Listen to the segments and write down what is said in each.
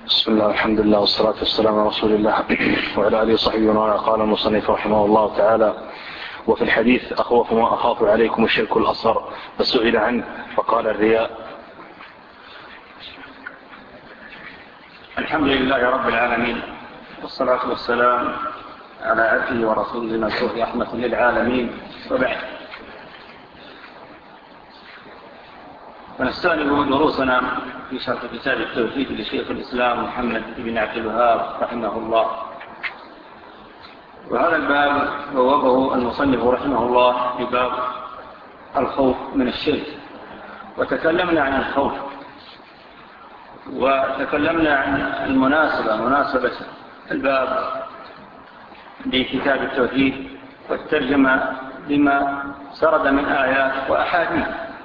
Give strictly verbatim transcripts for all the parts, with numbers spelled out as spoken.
بسم الله الحمد لله والصلاة والسلام على رسول الله وعلى آله وصحبه ومن والاه. قال المصنف رحمه الله تعالى: وفي الحديث أخوف ما أخاف عليكم الشرك الأصغر، فسئل عنه فقال الرياء. الحمد لله رب العالمين، والصلاة والسلام على عبده ورسوله المبعوث رحمة للعالمين، وبعد. ونستأنف دروسنا في شرح كتاب التوحيد لشيخ الإسلام محمد بن عبد الوهاب رحمه الله. وهذا الباب بوابه المصنف رحمه الله بباب الخوف من الشرك، وتكلمنا عن الخوف، وتكلمنا عن المناسبة مناسبة الباب بكتاب التوحيد والترجمة لما سرد من آيات وأحاديث.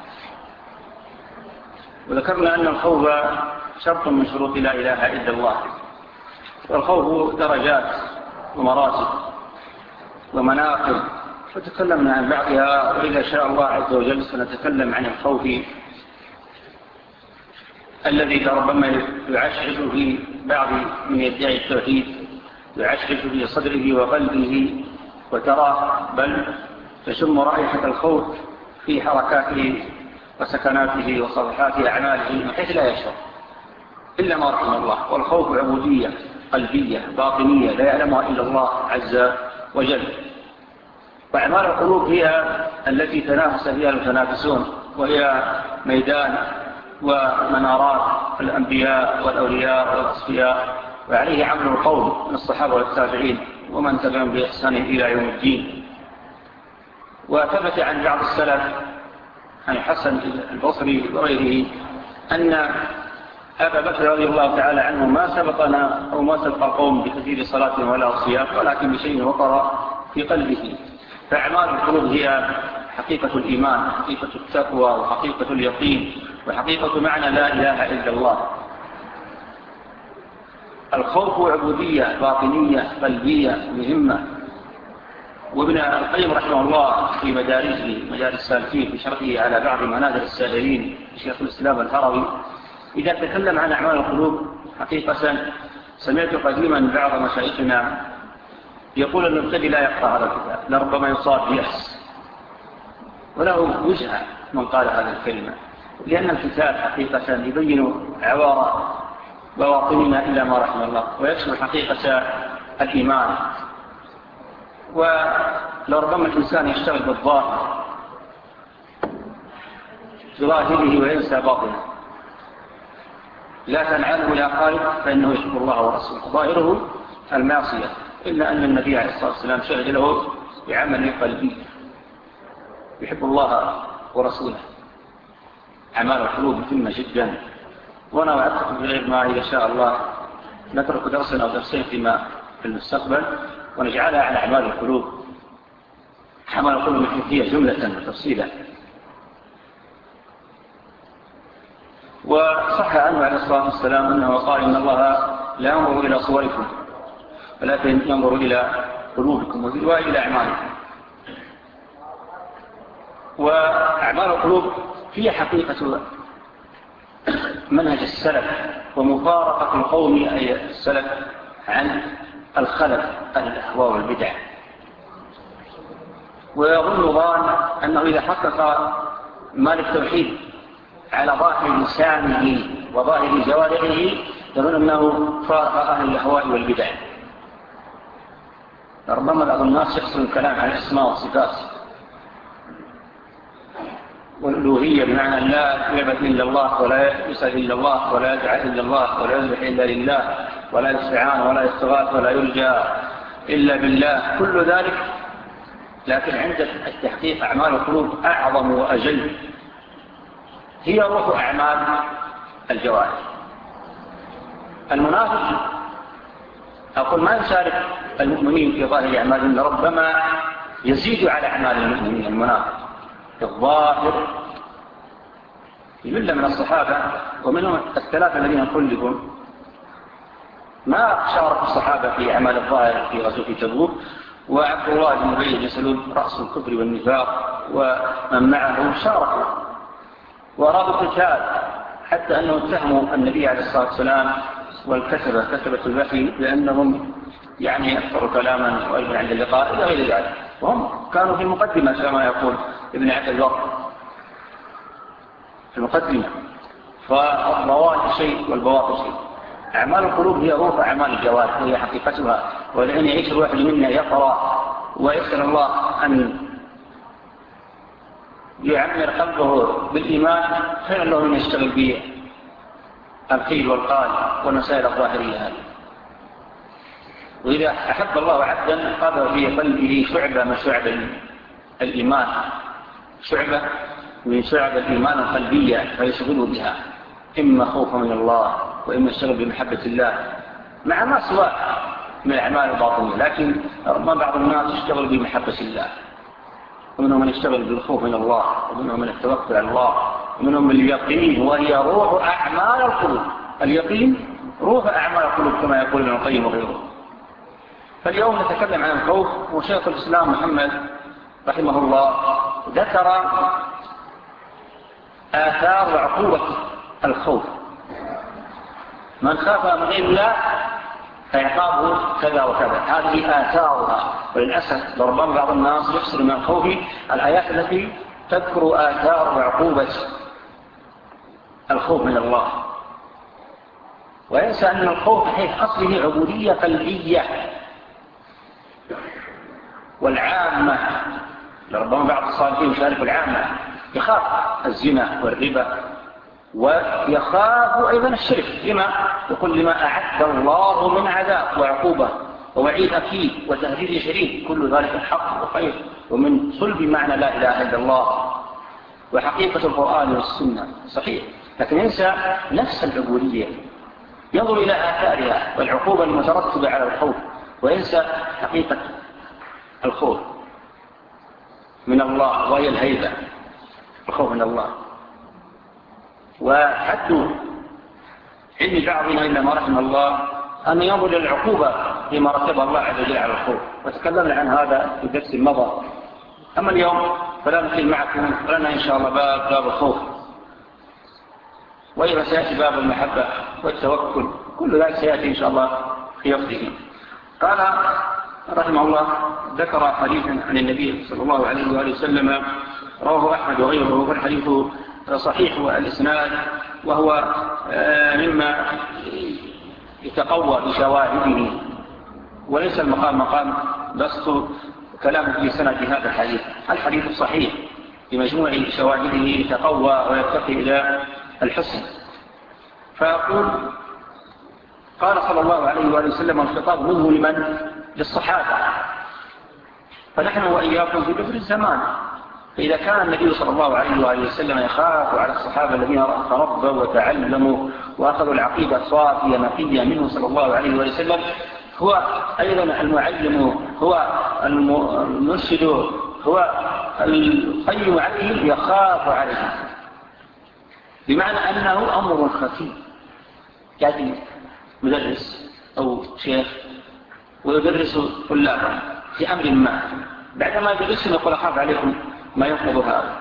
وذكرنا أن الخوف شرط من شروط لا إله إلا الله، والخوف درجات ومراتب ومناقب، وتكلمنا عن بعضها، وإذا شاء الله عز وجل سنتكلم عن الخوف الذي ربما يعشعش في بعض من يدعي التوحيد، يعشعش في صدره وقلبه، وتراه بل تشم رائحة الخوف في حركاته وسكناته وصفحات أعماله من حيث لا يشعر إلا ما رحم الله. والخوف عبودية قلبية باطنية لا يعلمها إلا الله عز وجل. وأعمال القلوب هي التي تنافس فيها المتنافسون، وهي ميدان ومنارات الأنبياء والأولياء والأصفياء، وعليه عمل القوم من الصحابة والتابعين ومن تبعهم بإحسان إلى يوم الدين. وثبت عن بعض السلف عن حسن البصري وغيره أن أبا بكر رضي الله تعالى عنه ما سبقنا أو ما سبق القوم بكثير صلاة ولا صيام، ولكن بشيء وقر في قلبه. فأعمال القلوب هي حقيقة الإيمان، حقيقة التقوى، وحقيقة اليقين، وحقيقة معنى لا إله إلا الله. الخوف عبودية باطنية قلبية مهمة. وابن القيم رحمه الله في مدارسه مدارس السالكين في شرحه على بعض منازل السائرين شيخ الإسلام الهروي، إذا تكلم عن أعمال القلوب حقيقة سمعت قديما بعض مشايخنا يقول المبتدئ لا يقرأ هذا الكتاب لربما يصاب بيأس، وله وجهة من قال هذه الكلمة، لأن الكتاب حقيقة يبين عوار بواطننا إلا ما رحم الله، ويكشف حقيقة الإيمان. ولربما الإنسان يشتغل بالظاهر ظاهره وينسى باطنه، لا تنعله لا قائد فإنه يحب الله ورسوله، ظاهره المعصية، إلا أن النبي عليه الصلاة والسلام شهد له بعمل قلبي يحب الله ورسوله. أعمال القلوب مهمة جدا. وأنا وعدتكم بغير ما إذا شاء الله نترك درسا أو درسين فيما في المستقبل ونجعلها على أعمال القلوب. أعمال القلوب هي جملة وتفصيلا. وصح عنه عليه الصلاة والسلام أنه قال إن الله لا ينظر إلى صوركم ولكن ينظر إلى قلوبكم، وفي رواية إلى أعمالكم. وأعمال القلوب هي حقيقة منهج السلف ومفارقة القوم أي السلف عن الخلف الأهواء والبدع. ويظن ظان أنه إذا حقق مال التوحيد على ظاهر لسانه وظاهر جوارحه يظن أنه فارق أهل الأهواء والبدع. ربما بعض الناس يقصد الكلام عن الأسماء والصفات والألوهية، بمعنى لا يعبد إلا الله ولا يسأل إلا الله ولا يدعى إلا الله ولا يذبح إلا لله ولا يستعان ولا يستغاث ولا يلجأ إلا بالله، كل ذلك. لكن عند التحقيق أعمال القلوب أعظم وأجل، هي روح أعمال الجوارح. المنافق أقول ما يشارك المؤمنين في ظاهر أعمالهم، ربما يزيد على أعمال المؤمنين المنافق في الظاهر. يمل من الصحابة ومنهم الثلاثة الذين خلفوا ما شارك الصحابة في أعمال الظاهر في غزوة تبوك، وعبد الله بن أبي بن سلول رأس الكفر والنفاق ومن معه شاركوا وأرادوا القتال، حتى أنه اتهموا النبي عليه الصلاة والسلام والكتبة كتبة الوحي لأنهم يعني أكثر كلاما وأجمل عند اللقاء إلى غير ذلك، وهم كانوا في المقدمة كما يقول ابن عبد البر في المقدمة. فالظواهر شيء والبواطن شيء. أعمال القلوب هي روح أعمال الجوارح وهي حقيقتها، ولأن يعيش الواحد منا يقرأ ويسأل الله أن يعمر قلبه بالإيمان خير له من يشتغل به القيل والقال والمسائل الظاهرية هذه. وإذا أحب الله عبدا قضى في قلبه شعبة من شعب الإيمان، شعبة من شعب الإيمان القلبية فيشغل بها، إما خوفا من الله وإما الشغل بمحبة الله مع ما سواء من الأعمال الباطنية. لكن ما بعض الناس يشتغل بمحبة الله، ومنهم من يشتغل بالخوف من الله، ومنهم من التوكل على الله، ومنهم من اليقين وهي روح أعمال القلوب. اليقين روح أعمال القلوب كما يقول ابن القيم وغيره. فاليوم نتكلم عن الخوف، وشيخ الإسلام محمد رحمه الله ذكر آثار وعقوبة الخوف. من خاف من غير الله فيعقابه كذا وكذا، هذه آثارها. وللأسف ربما بعض الناس يفسر من الخوف الآيات التي تذكر آثار وعقوبة الخوف من الله، وينسى أن الخوف في أصله عبودية قلبية. والعامة لربما بعض الصالحين يشارك العامة يخاف الزنا والربا، ويخاف أيضا الشرك لما يقول لما أعد الله من عذاب وعقوبة ووعيد أكيد وتهديد شديد، كل ذلك الحق وخير ومن صلب معنى لا إله إلا الله وحقيقة القرآن والسنة صحيح. لكن ينسى نفس العبودية، ينظر إلى آثارها والعقوبة المترتبة على الخوف، وينسى حقيقة الخوف من الله وهي الهيبة، الخوف من الله. وحد علم بعضنا إلا ما رحم الله أن ينظر إلى العقوبة فيما رتبها الله عز وجل على الخوف، وتكلمنا عن هذا في الدرس المضى. أما اليوم فلا نخل معكم، ولنا إن شاء الله باب باب الخوف، وإذا سيأتي باب المحبة والتوكل، كل ذلك سيأتي إن شاء الله في وقته. قال رحمه الله ذكر حديثا عن النبي صلى الله عليه وآله وسلم رواه أحمد وغيره، والحديث صحيح والإسناد، وهو مما يتقوى بشواهده، وليس المقام مقام بسط كلام في سند هذا الحديث. الحديث صحيح بمجموع شواهده يتقوى ويرتقي إلى الحسن. فيقول قال صلى الله عليه وآله وسلم الخطاب منه لمن؟ للصحابة، فنحن وإياكم في كفر الزمان. فإذا كان النبي صلى الله عليه وآله وسلم يخاف على الصحابة الذين تربوا وتعلموا وأخذوا العقيدة صافية نقية منه صلى الله عليه وآله وسلم، هو أيضا المعلم، هو المرشد، هو القيم عليهم، يخاف عليهم، بمعنى أنه أمر خفي. يعني مدرس أو شيخ ويدرس طلابا في أمر ما، بعدما يدرسهم يقول أخاف عليكم ما ينقض هذا،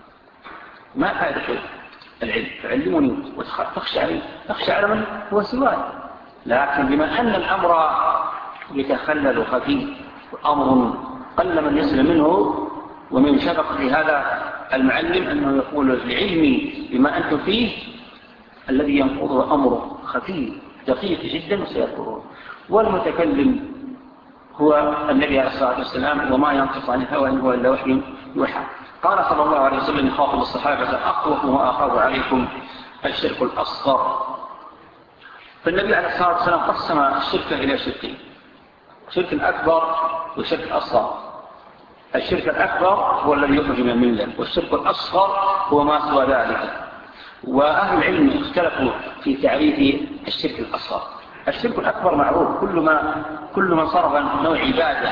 ما فائدة العلم؟ تعلمني وتخشى علي، تخشى على من هو سواي. لكن بما أن الأمر يتخلل خفي وأمر قل من يسلم منه، ومن شفق في هذا المعلم أنه يقول لعلمي بما أنتم فيه الذي ينقضه أمر خفي دقيق جدا وسيذكره، والمتكلم هو النبي عليه الصلاة والسلام، وما ينطق عن الهوى إن هو إلا وحي يوحى. قال صلى الله عليه وسلم يخاطب الصحابة أخوف ما أخاف عليكم الشرك الأصغر. فالنبي عليه الصلاة والسلام قسم الشرك إلى شركين، شرك أكبر وشرك أصغر. الشرك الأكبر هو الذي يخرج من الملة، والشرك الأصغر هو ما سوى ذلك. وأهل العلم اختلفوا في تعريف الشرك الأصغر. الشرك الأكبر معروف، كل ما كل من صرف نوع عبادة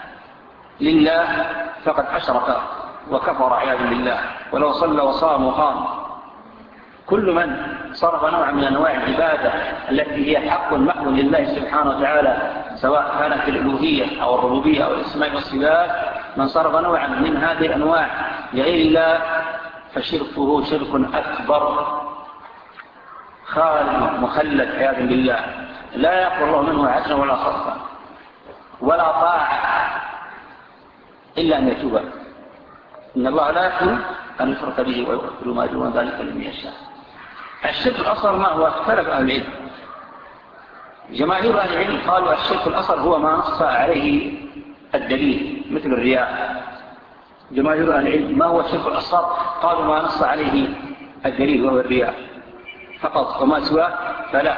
لله فقد أشرك وكفر عياذا بالله، ولو صلى وصام وقام. كل من صرف نوع من أنواع العبادة التي هي حق محض لله سبحانه وتعالى، سواء كانت في الألوهية أو الربوبية أو الأسماء والصفات، من صرف نوعا من هذه الأنواع لغير الله فشركه شرك أكبر خالد مخلد عياذا بالله. لا يقبل الله منه عدلا ولا صرفا ولا طاعة إلا أن يتوب. إن الله لا يغفر أن يشرك به ويغفر ما دون ذلك لمن يشاء. الشرك الأصغر ما هو؟ اختلف أهل العلم. جماهير أهل العلم قالوا الشرك الأصغر هو ما نص عليه الدليل مثل الرياء. جماهير أهل العلم ما هو الشرك الأصغر؟ قالوا ما نص عليه الدليل وهو الرياء فقط وما سواه فلا.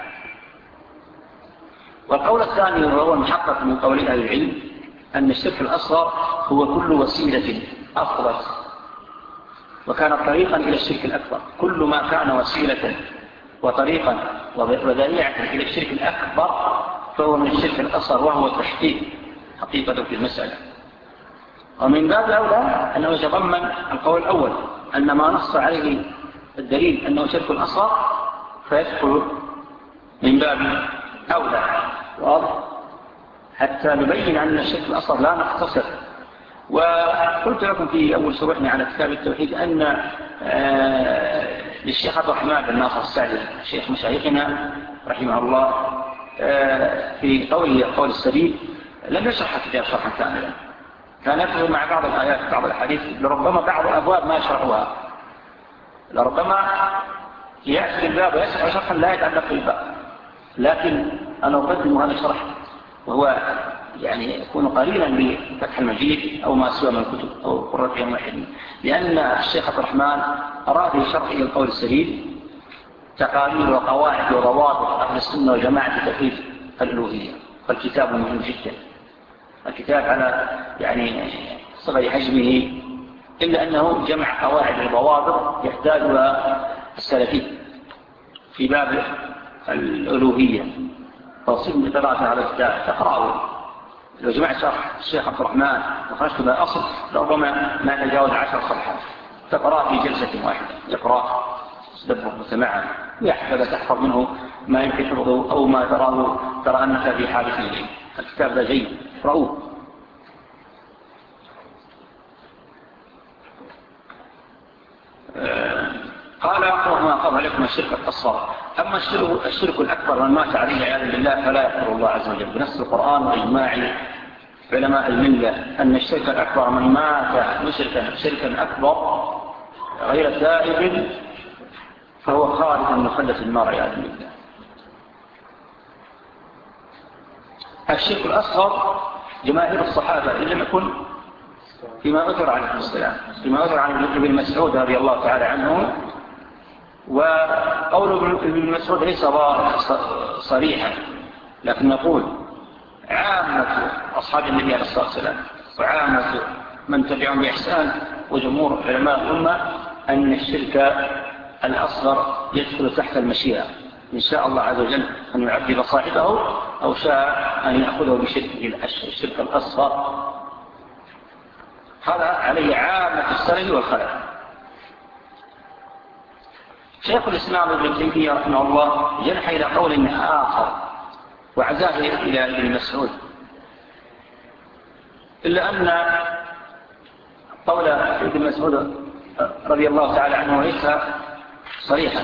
والقول الثاني وهو المحقق من قول أهل العلم أن الشرك الأصغر هو كل وسيلة أفضل وكان طريقا إلى الشرك الأكبر. كل ما كان وسيلة وطريقا وذريعة إلى الشرك الأكبر فهو من الشرك الأصغر وهو التحقيق حقيقة في المسألة. ومن باب الأولى أنه يتضمن القول الأول أن ما نص عليه الدليل أنه شرك أصغر فيدخل من باب أولى واضح حتى نبين أن الشرك الأصغر لا نختصر. وقلت لكم في أول شروحنا على كتاب التوحيد أن للشيخ عبد الرحمن بن ناصر السعدي شيخ مشايخنا رحمه الله في قوله القول السديد لم يشرح الكتاب شرحا كاملا، كان يدخل مع بعض الآيات بعض الحديث لربما بعض الأبواب ما يشرحها، لربما يأتي الباب ويشرح شرحا لا يتعلق بالباب، لكن أنا أقدم هذا الشرح وهو يعني يكون قليلا بفتح المجيد أو ما سوى من الكتب أو قرة يوم واحد، لأن الشيخ عبد الرحمن أراد في شرحه القول السديد تقارير وقواعد وضوابط أهل السنة والجماعة في توحيد الألوهية، فالكتاب مهم جدا. الكتاب على يعني صغر حجمه إلا أنه جمع قواعد وضوابط يحتاجها السلفي في باب الألوهية، فصل بقراءة على الكتاب تقرأه. لو جمعت شرح الشيخ عبد الرحمن وخرجت بها أصل ربما ما تجاوز عشر صفحات، تقرأ في جلسة واحدة، يقرأ تدبر وسماعا ويحفظ تحفظ منه ما يمكن حفظه أو ما تراه ترى أنك في حادث إليه. الكتاب ذا جيد اقرأوه. قال أقرأ ما أقرأ لكم الشرك الأصغر. أما الشرك, الشرك الأكبر من مات عليه عياذا بالله فلا يغفر الله عز وجل بنص القرآن وإجماع علماء الملة أن الشرك الأكبر من مات مشركا شركا أكبر غير تائب فهو خالد مخلد في النار عياذا بالله. الشرك الأصغر جماهير الصحابة إن لم يكن فيما أثر عليه السلام فيما أثر عن ابن مسعود رضي الله تعالى عنه، وقول ابن مسعود ليس صريحا لكن نقول عامة أصحاب النبي عليه الصلاة والسلام وعامة من تبعهم بإحسان وجمهور علماء الأمة أن الشرك الأصغر يدخل تحت المشيئة، إن شاء الله عز وجل أن يعذب صاحبه أو شاء أن يأخذه بشركه الشرك الأصغر. هذا عليه عامة السلف والخلف. شيخ الإسلام ابن تيمية رحمه الله جنح إلى قول آخر وعزاه إلى ابن مسعود، إلا أن قول ابن مسعود رضي الله تعالى عنه ليس صريحا.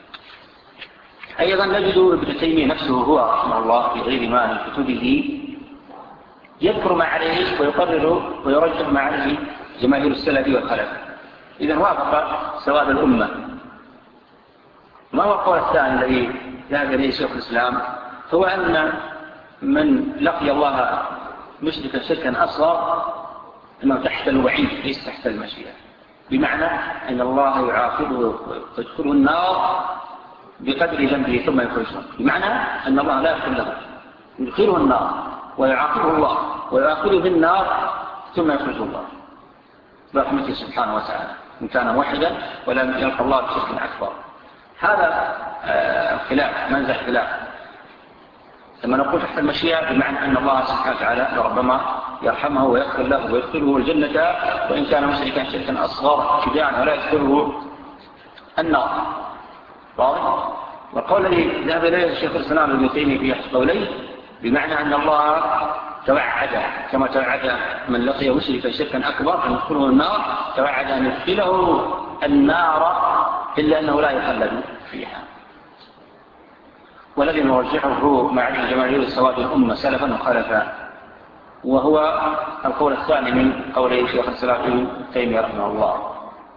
أيضا نجد ابن تيمية نفسه هو رحمه الله في غير ما من كتبه يذكر ما عليه ويقرر ويرجح ما عليه جماهير السلف والخلف، إذن وافق سواد الأمة. ما هو القول الثاني الذي ذهب إليه شيخ الإسلام؟ هو أن من لقي الله مشركا شركا أصغر أنه تحت الوعيد ليس تحت المشيئة، بمعنى أن الله يعاقبه ويدخله النار بقدر ذنبه ثم يخرجه، بمعنى أن الله لا يغفر له يدخله النار ويعاقبه الله ويأخذه بالنار ثم يخرجه الله برحمته سبحانه وتعالى إن كان موحدا ولم يلقى الله بشرك أكبر. هذا خلاف منزع خلاف. لما نقول تحت المشيئة بمعنى أن الله سبحانه وتعالى ربما يرحمه ويغفر له ويدخله الجنة وإن كان مشركا شركا أصغر ابتداء ولا يدخله النار. واضح؟ والقول الذي ذهب إليه الشيخ الإسلام ابن تيمية في أحد قوليه بمعنى أن الله توعد كما توعد من لقي مشركا شركا أكبر أن يدخله النار، توعد أن يدخله النار إلا أنه لا يخلد فيها. والذي نرجحه مع جماهير السواد الأمة سلفا وخلفا، وهو القول الثاني من قول شيخ الإسلام ابن تيمية رحمه الله.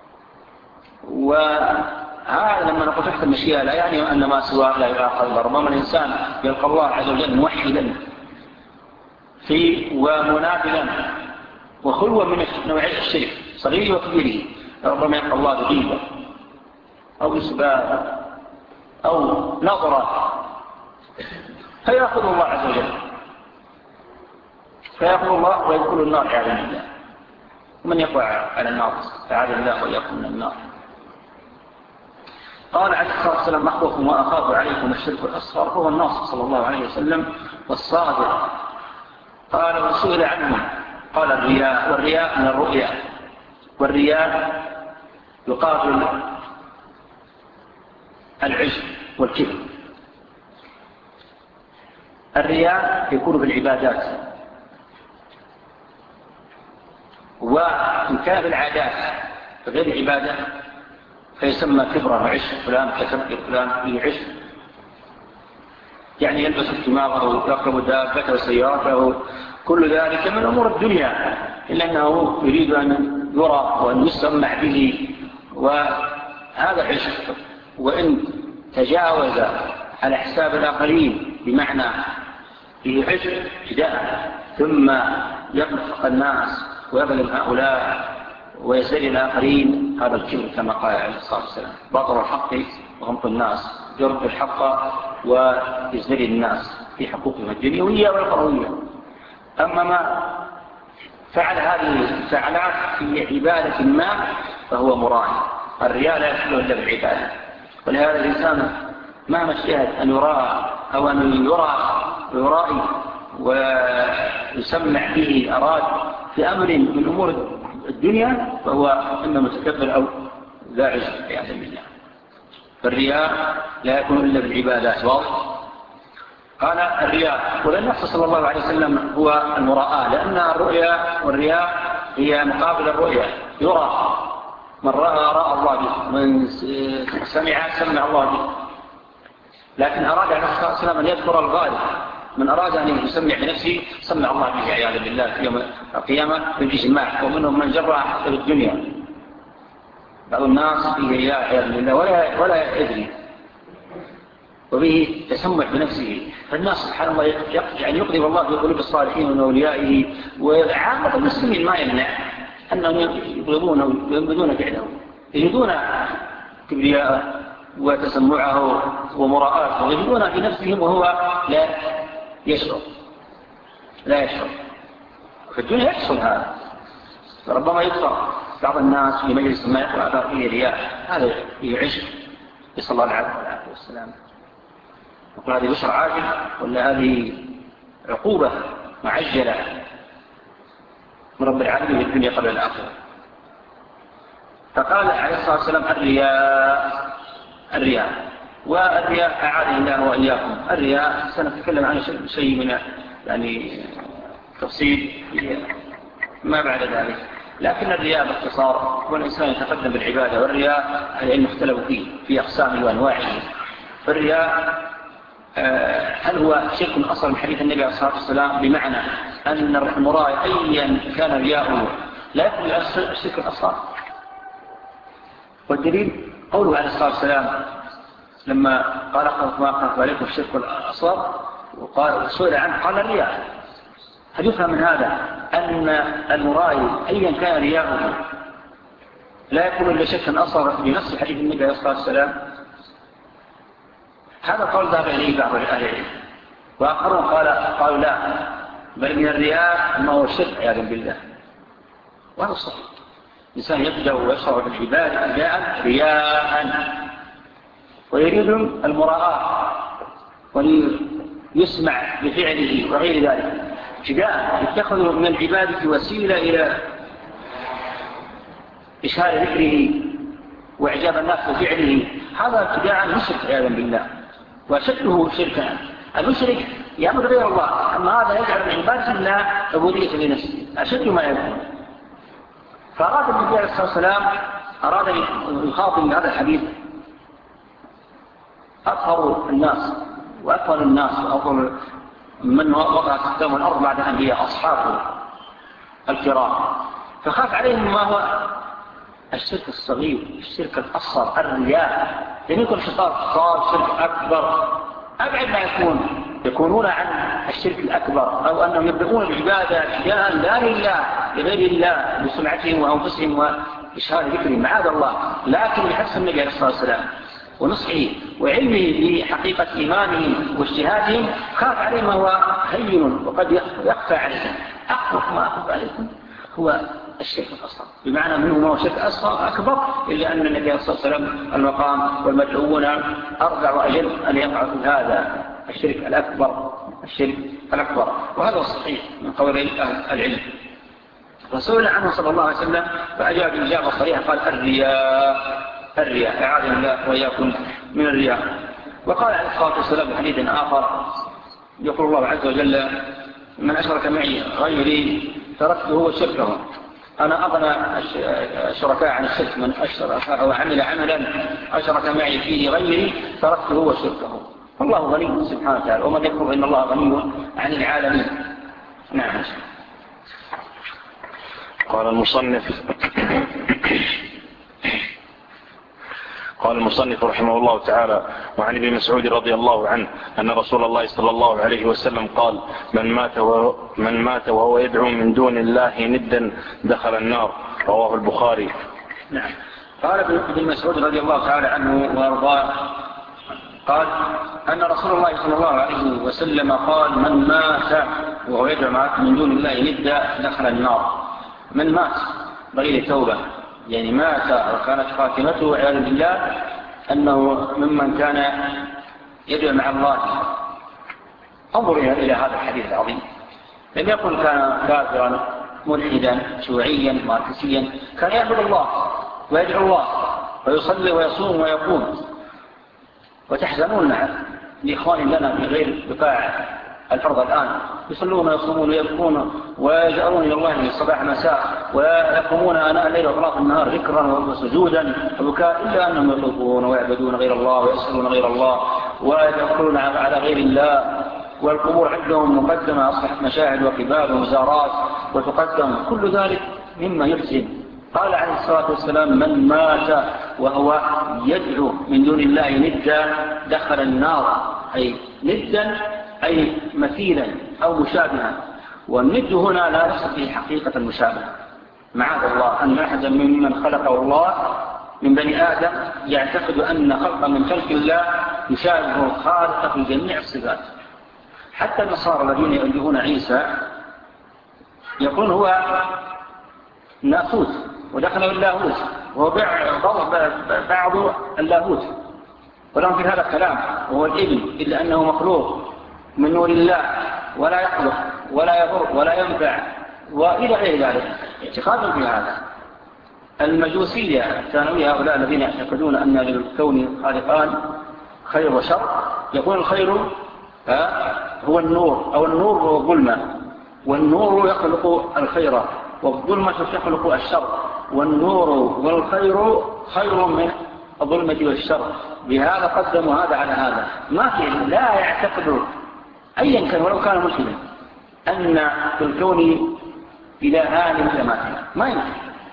وهذا لما نقول تحت المشيئة لا يعني أن ما سواه لا يعاقب. ربما الإنسان يلقى الله عز وجل موحدا في ومنابلا وخلوا من نوعية الشرك صغير وكبيره، ربما يلقى الله غيبة أو إسباب أو نظرة فيأخذ الله عز وجل، فيأخذ الله ويدخل النار عياذا بالله. ومن يقع على النار فعاذ الله ويأخذ من النار. قال عليه الصلاة والسلام: أخوف ما أخاف عليكم الشرك الأصغر هو الناصح صلى الله عليه وسلم والصادق. قال: وسئل عنه قال: الرياء. والرياء من الرؤيا، والرياء يقابل العجب والكبر. الرياء يكون بالعبادات، وإن كان بالعادات غير العبادة فيسمى كبرا وعشق. فلان كسبر، فلان فيه عشق، يعني يلبس اجتماعه ويركب دابته وسيارته، كل ذلك من أمور الدنيا، إلا أنه يريد أن يرى وأن يسمع به، وهذا عشق. وإن تجاوز على حساب الآخرين بمعنى فيه عشق ابتداء ثم يقلق الناس ويظلم هؤلاء ويسري الآخرين، هذا الكبر كما قال عليه الصلاة والسلام: بطر الحق وغمط الناس، يرد الحق ويسري الناس في حقوقهم الدنيوية والأخروية. أما ما فعل هذه الفعلات في عبادة ما فهو مرائي. الرياء لا يحل إلا بالعبادة، ولهذا الإنسان مهما اجتهد أن يرى أو أن يرى ويرائي ويسمع به أراد في أمر من أمور الدنيا فهو إما متكبر أو ذا عجب عياذا بالله. فالرياء لا يكون إلا بالعبادات. واضح؟ قال: الرياء. ولن نفس صلى الله عليه وسلم هو المراءة، لأن الرؤيا والرياء هي مقابل الرؤيا، يرى. من رأى رأى الله به، من سمع سمع الله به. لكن أراد عليه الصلاة والسلام أن يذكر الغالب، من أراد أن يسمع بنفسه سمع الله به عياذا بالله في يوم القيامة بالإجماع. ومنهم من جرى حتى بالدنيا، بعض الناس فيه رياء عياذا بالله ولا, ولا يدري، وبه تسمع بنفسه. فالناس سبحان الله يعني يقذف الله في قلوب الصالحين من أوليائه وعامة المسلمين ما يمنع أنهم يبغضونه وينبذون فعله، يجدون كبرياءه وتسمعه ومراءاته ويجدون في نفسهم وهو لا يشعر لا يشعر في الدنيا يحصل هذا. ربما يذكر بعض الناس في مجلس ما يقول هذا فيه رياء، هذا فيه عشق، يصلى الله عليه والسلام. يقول هذه بشر عاجل ولا هذه عقوبة معجلة من رب العالمين في الدنيا قبل الآخرة. فقال عليه الصلاة والسلام: الرياء. الرياء والرياء أعاذنا الله وإياكم. الرياء سنتكلم عن شيء من يعني تفصيل ما بعد ذلك، لكن الرياء باختصار هو الإنسان يتقدم بالعبادة. والرياء العلم اختلفوا فيه في أقسامه وأنواعه. فالرياء هل هو شرك أصل من حديث النبي عليه الصلاة والسلام بمعنى أن المرائي أيا كان رياؤه لا يكون الشرك الأصل؟ والدليل قوله عليه الصلاة والسلام لما قال: أخاف ما أخاف عليكم الشرك الأصغر، وقال سئل عنه قال: الرياء. هل يفهم من هذا أن المرائي أيا كان رياؤه لا يكون إلا شركا أصغر بنفس حديث النبي عليه الصلاة والسلام؟ هذا قول ذهب إليه بعض أهل العلم، وآخرون قال قالوا لا، بل من الرياء ما هو الشرك عياذا بالله. وهذا الصحيح. الإنسان يبدأ ويشرع بالعبادة جاء رياء ويريد المراءة وليسمع بفعله وغير ذلك، ابتداء يتخذ من العبادة وسيلة إلى إشهار ذكره وإعجاب الناس بفعله. هذا ابتداء مشرك عياذا بالله، وأشده شركا. المشرك يعبد غير الله، أما هذا يجعل من عبادة الله عبودية لنفسه، أشد ما يكون. فأراد النبي عليه الصلاة والسلام أراد أن يخاطب هذا الحديث أطهر الناس وأفضل الناس وأفضل من وقع قدام الأرض بعد الأنبياء أصحابه الكرام، فخاف عليهم ما هو الشرك الصغير، الشرك الأصغر، الرياء، لأن يكون خطاب صار شرك أكبر أبعد ما يكون، يكونون عن الشرك الأكبر، أو أنهم يبدأون العبادة اشياء لا لله لغير الله بسمعتهم وأنفسهم وإشهار ذكرهم معاذ الله، لكن بحفظ النبي عليه الصلاة والسلام ونصحه وعلمه بحقيقة إيمانهم واجتهادهم خاف عليهم وهو هين وقد يخفى عليهم. أخوف ما أخوف عليكم هو الشرك الأصغر، بمعنى منه ما هو شرك أصغر أكبر، إلا أن النبي صلى الله عليه وسلم المقام والمدعوون أربع وأجل أن يقع في هذا الشرك الأكبر، الشرك الأكبر، وهذا صحيح من قول العلم. رسول عنه صلى الله عليه وسلم فأجاب الإجابة صريحة قال الرياء، الرياء أعاذنا الله وإياكم من الرياء. وقال عليه الصلاة والسلام بحديث آخر يقول الله عز وجل من أشرك معي غيري تركته وشركه، أنا أغنى الشركاء عن الشرك، من أشرك أو عمل عملا أشرك معي فيه غيري تركته وشركه. الله غني سبحانه وتعالى، ومن يكفر إن الله غني عن العالمين. نعم. قال المصنف قال المصنف رحمه الله تعالى: وعن ابن مسعود رضي الله عنه أن رسول الله صلى الله عليه وسلم قال: من مات وهو, من مات وهو يدعو من دون الله ندا دخل النار. رواه البخاري. نعم. قال ابن مسعود رضي الله تعالى عنه وارضاه قال أن رسول الله صلى الله عليه وسلم قال: من مات وهو يدعو من دون الله ندا دخل النار. من مات بغير توبة، يعني مات وكانت خاتمته عياذا بالله أنه ممن كان يدعو مع الله. انظر إلى هذا الحديث العظيم، لم يكن كان كافرا ملحدا شيوعيا ماركسيا، كان يعبد الله ويدعو الله ويصلي ويصوم ويقوم. وتحزنون لإخوان لنا في غير بقاع الأرض الآن يصلون ويصومون ويبكون ويجأرون إلى الله صباح مساء ويقومون آناء الليل وأطراف النهار ذكرا وسجودا وبكاء، إلا أنهم يطلبون ويعبدون غير الله ويسألون غير الله ويدخلون على غير الله، والقبور عندهم مقدمة أصبحت مشاهد وقباب ومزارات وتقدم، كل ذلك مما يحزن. قال عليه الصلاة والسلام: من مات وهو يدعو من دون الله ندا دخل النار، أي ندا أي مثيلا أو مشابها. والند هنا لا يقصد به حقيقة المشابهة، معاذ الله أن أحدا ممن خلقه الله من بني آدم يعتقد أن خلق من خلق الله يشابه الخالق في جميع الصفات. حتى النصارى الذين يؤلهون عيسى يقولون هو ناسوت ودخل اللاهوت وهو بعض اللاهوت، ولهم في هذا الكلام وهو الابن، إلا أنه مخلوق من نور الله ولا يخلق ولا يضر ولا ينفع وإلى غير ذلك. اعتقاد في هذا. المجوسية الثانوية هؤلاء الذين يعتقدون أن للكون خالقان خير وشر، يقول الخير هو النور أو النور هو الظلمة، والنور يخلق الخير والظلمة تخلق الشر، والنور والخير خير من الظلمة والشر. بهذا قدموا هذا على هذا. ما في لا يعتقد أيا كان ولو كان ملحدا أن في الكون إلهان متماثلان، ما يمكن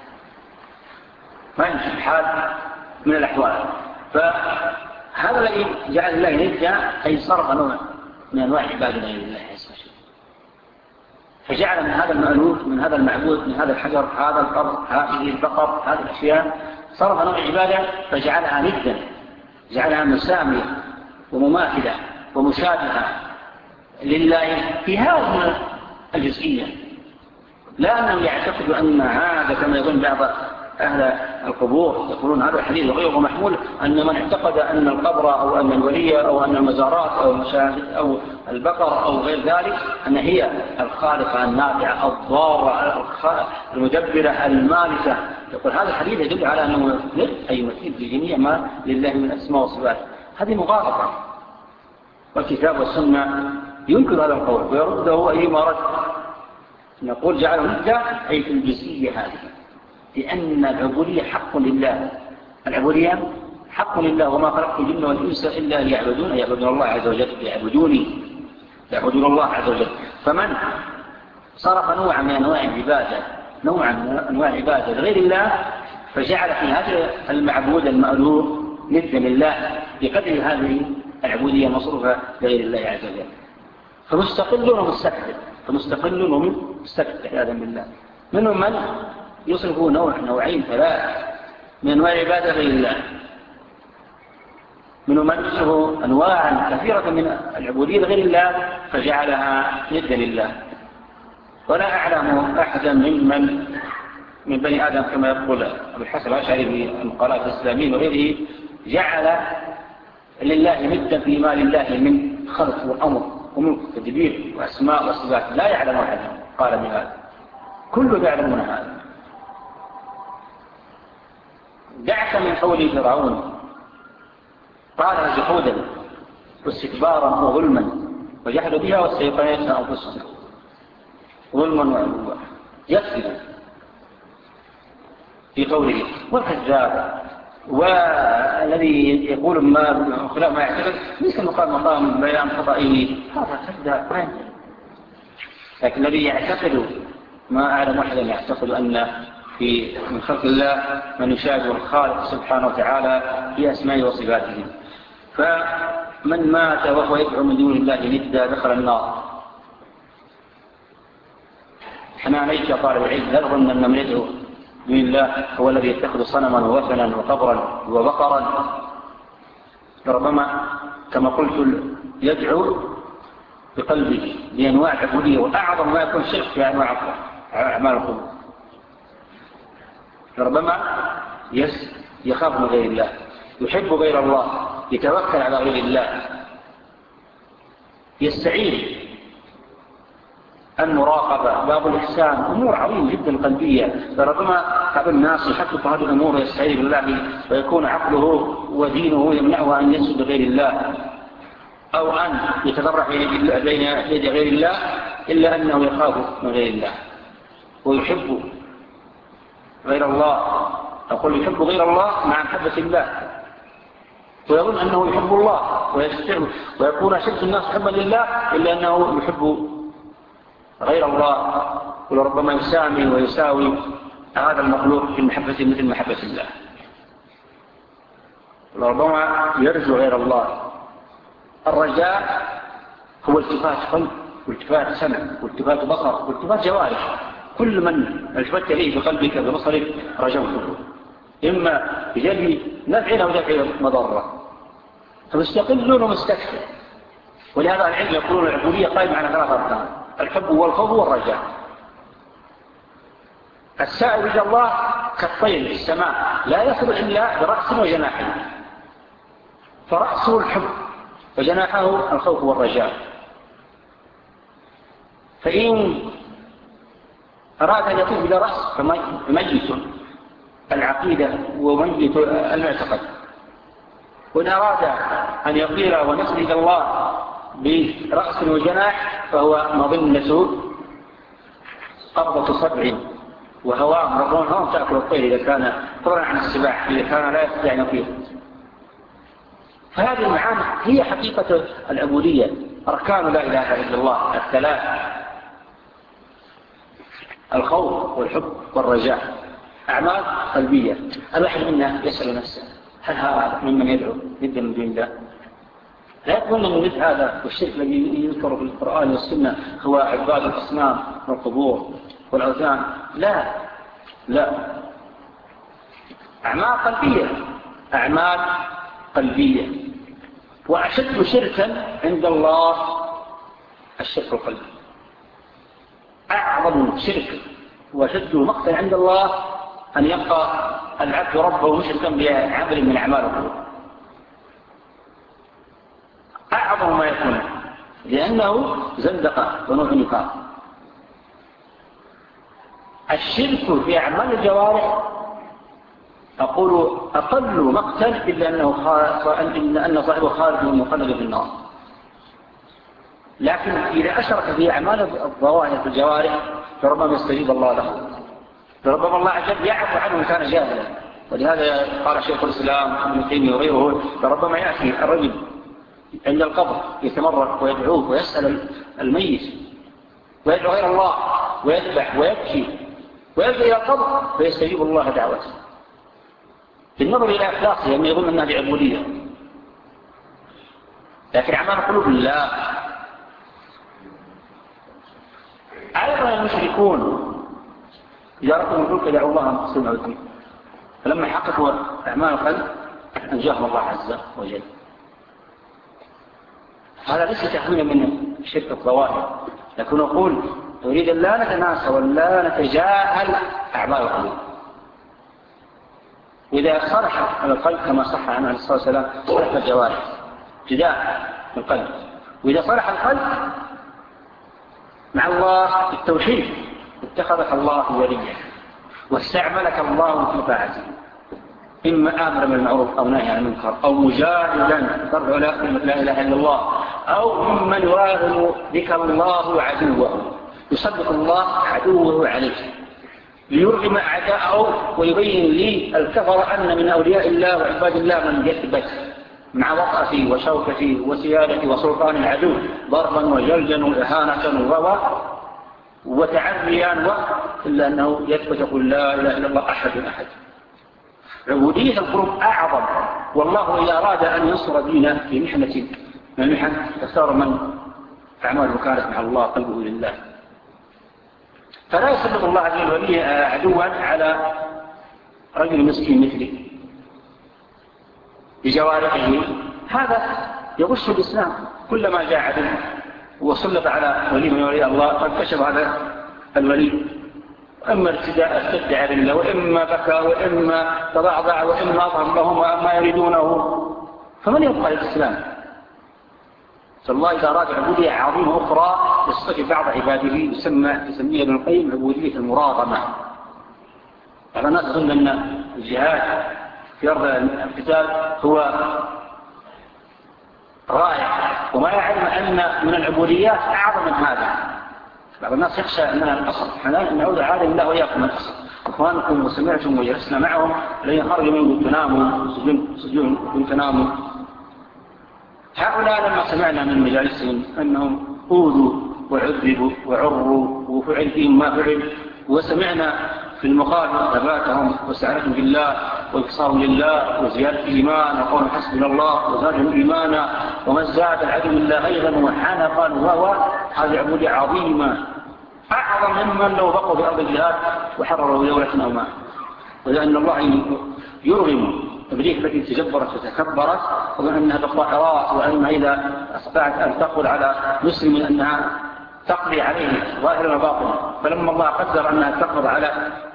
ما يمكن حال من الأحوال. فهذا الذي جعل الله نجا أي صرف نوع من أنواع عبادنا لله عز وجل، فجعل من هذا المألوف من هذا المعبود من هذا الحجر هذا الأرض هذه البقر هذه الأشياء صرف نوع عبادة فجعلها ندا، جعلها مسامية ومماثلة ومشابهة لله في هذه الجزئية، لا أنهم يعتقدوا أن هذا كما يظن بعض أهل القبور يقولون هذا الحديث وغيره محمول أن من اعتقد أن القبر أو أن الولية أو أن المزارات أو المشاهد أو البقر أو غير ذلك أن هي الخالقة النافعة الضارة المدبرة المالكة، يقول هذا الحديث يدل على أنه ند أي مثيل بجميع ما لله من الأسماء والصفات. هذه مغالطة، والكتاب والسنة ينكر هذا القول ويرده أيما رد. نقول جعله ندا أي في الجزئية هذه، لأن العبودية حق لله، العبودية حق لله وما خلقت الجن والإنس إلا ليعبدون يعبدون الله عز وجل يعبدوني يعبدون الله عز وجل. فمن صرف نوعا من أنواع العبادة نوعا من أنواع العبادة لغير الله فجعل في هذا المعبود المألوه ندا لله بقدر هذه العبودية المصروفة لغير الله عز وجل. فمستقل ومستكبر فمستقل ومستكبر عياذا بالله. منهم من يصرف نوع نوعين ثلاث من أنواع العبادة غير الله. منهم من يصرف أنواعا كثيرة من العبودية لغير الله فجعلها ندا لله. ولا أعلم أحدا ممن من بني آدم كما يقول أبو الحسن الأشعري في المقالات الإسلامية وغيره جعل لله ندا فيما لله من خلق وأمر وملك وتدبير وأسماء وصفات لا يعلم أحد قال بهذا. كل يعلمون هذا. دعك من قول فرعون قال جحودا واستكبارا وظلما وجحدوا بها واستيقنتها أنفسهم ظلما وعلوا يكذب في قوله والكذاب والذي يقول ما خلاف ما يعتقد ليس مقام مقام بيان خطئه هذا كذاب ما ينفع. لكن الذي يعتقد ما أعلم أحدا يعتقد أن في من خلق الله من يشابه الخالق سبحانه وتعالى في أسمائه وصفاته. فمن مات وهو يدعو من دون الله ندا دخل النار. حنانيك قال العلم لا تظن أن من يدعو دون الله هو الذي يتخذ صنما ووثنا وقبرا وبقرا. ربما كما قلت يدعو بقلبه بأنواع عبودية وأعظم ما يكون شرك في أنواع أعمال القلوب. ربما يخاف من غير الله يحب غير الله يتوكل على غير الله يستعين المراقبة باب الإحسان أمور عظيمة جدا قلبية. فربما بعض الناس يحقق هذه الأمور ويستعين بالله ويكون عقله ودينه يمنعه أن يسجد غير الله أو أن يتضرع بين يد غير الله إلا أنه يخاف من غير الله ويحب غير الله. أقول يحب غير الله مع محبة الله ويظن أنه يحب الله ويستعب ويكون أشد الناس حبا لله إلا أنه يحب غير الله ولربما يسامي ويساوي هذا المخلوق في المحبة مثل محبة الله. ولربما يرجو غير الله. الرجاء هو التفات قلب والتفات سمع والتفات بصر والتفات جوارح. كل من التفت إليه بقلبك ببصرك رجوته إما بجلب نفع أو دفع مضرة. فمستقل ومستكثر. ولهذا العلم يقولون العبودية قائمة على ثلاث أركان الحب والخوف والرجاء. السائر إلى الله كالطير في السماء لا يصل إلا برأس وجناحه فرأسه الحب وجناحه الخوف والرجاء. فإن أراد أن يطيب إلى رأس فميت العقيدة وميت المعتقد. وإن أراد أن يطير ونصل إلى الله برأس وجناح فهو مظنة قبضة سبع وهواء ربون هون تأكل الطير إذا كان طرا عن السباح إذا كان لا يستطيع أن يطير. فهذه المعاني هي حقيقة العبودية. أركان لا إله إلا الله الثلاث الخوف والحب والرجاء أعمال قلبية. الواحد منا يسأل نفسه هل هذا ممن يدعو ندا من دون الله؟ لا يكون من مثل هذا والشرك الذي يذكر في القرآن والسنة هو عباد الأصنام والقبور والأوثان. لا لا أعمال قلبية أعمال قلبية. وأشد شركا عند الله الشرك القلبي. أعظم شرك وأشد مقتا عند الله أن يبقى العبد ربه مشركا بعمل من أعمال القلوب. أعظم ما يكون لأنه زندقة ونوع نفاق. الشرك في أعمال الجوارح أقول أقل مقتل إلا أنه إلا أن صاحبه خارج ومخلد في النار. لكن إذا أشرك في أعمال الظواهر في الجوارح فربما يستجيب الله له. فربما الله عز وجل يعفو عنه كان جاهلا ولهذا قال شيخ الإسلام ابن تيمية وغيره فربما يأتي الرجل عند القبر يتمرق ويدعوه ويسأل الميت ويدعو غير الله ويذبح ويبكي ويلجأ إلى القبر فيستجيب الله دعوته بالنظر إلى أخلاقه لأنه يظن أنها بعبودية. لكن أعمال القلوب لا. أيضا المشركون إذا رأوا الملوك دعوا الله مخلصين الدين فلما حققوا أعمال القلب أنجاهم الله عز وجل. هذا ليس تحويلا من شرك الظواهر، لكن نقول نريد أن لا نتناسى ولا نتجاهل أعمال القلوب. وإذا صرح القلب كما صح عنه عليه الصلاة والسلام صرح الجوارح جداء القلب، وإذا صرح القلب مع الله التوحيد اتخذك الله وليا واستعملك الله في طاعته، إما آمر بالمعروف أو نهي عن المنكر أو مجاهدا ترفع لا إله إلا الله أو ممن يواهن بك الله عدوه يصدق الله عدوه عليه ليرغم أعداءه ويبين لي الكفر أن من أولياء الله وعباد الله من يثبت مع وطأته وشوكته وسيادته وسلطان العدو ضربا وجلدا وإهانة وروى وتعريا إلا أنه يثبت يقول لا إله إلا الله أحد أحد. عبودية القلوب أعظم، والله إذا أراد أن ينصر دينه في محنة من المحن اختار من أعماله كانت مع الله قلبه لله. فلا يسلط الله عز وجل عدوا على رجل مسكين مثلي بجوارحه، هذا يغش الإسلام. كلما جاء عدو وسلط على ولي من ولي الله قد كشف هذا الولي إما ارتد على الله وإما بكى وإما تضعضع وإما أظهر لهم وما يريدونه، فمن يبقى للإسلام؟ فالله إذا أراد عبودية عظيمة أخرى يصطفي بعض عباده يسمى يسميها ابن القيم عبودية المراغمة. على الناس يظن أن الجهاد في أرض القتال هو رائع وما يعلم أن من العبوديات أعظم من هذا. بعض الناس يخشى أنها الأصل، حنا نعود عالم الله وإياكم من الأصل. أخوانكم وسمعتم وجلسنا معهم لن خرجوا منكم تناموا سجون كنتم تناموا. هؤلاء لما سمعنا من مجالسهم أنهم أوذوا وعذبوا وعروا وفعل فيهم ما فعل، وسمعنا في المقابل ثباتهم واستعانتهم بالله وإكسارهم لله وزيادة الإيمان وقول حسبنا الله وزادهم إيمانا وما زاد العدو إلا غيظا وحنقا وهو هذه عبودية عظيمة أعظم ممن لو بقوا في أرض الجهاد وحرروا دولة أو ما. ولأن الله يرغم أمريكا التي تجبرت وتكبرت وظن أنها بالطائرات وأنها إذا استطاعت أن تقول على مسلم أنها تقضي عليه ظاهرا وباطنا، فلما الله قدر أنها تقض على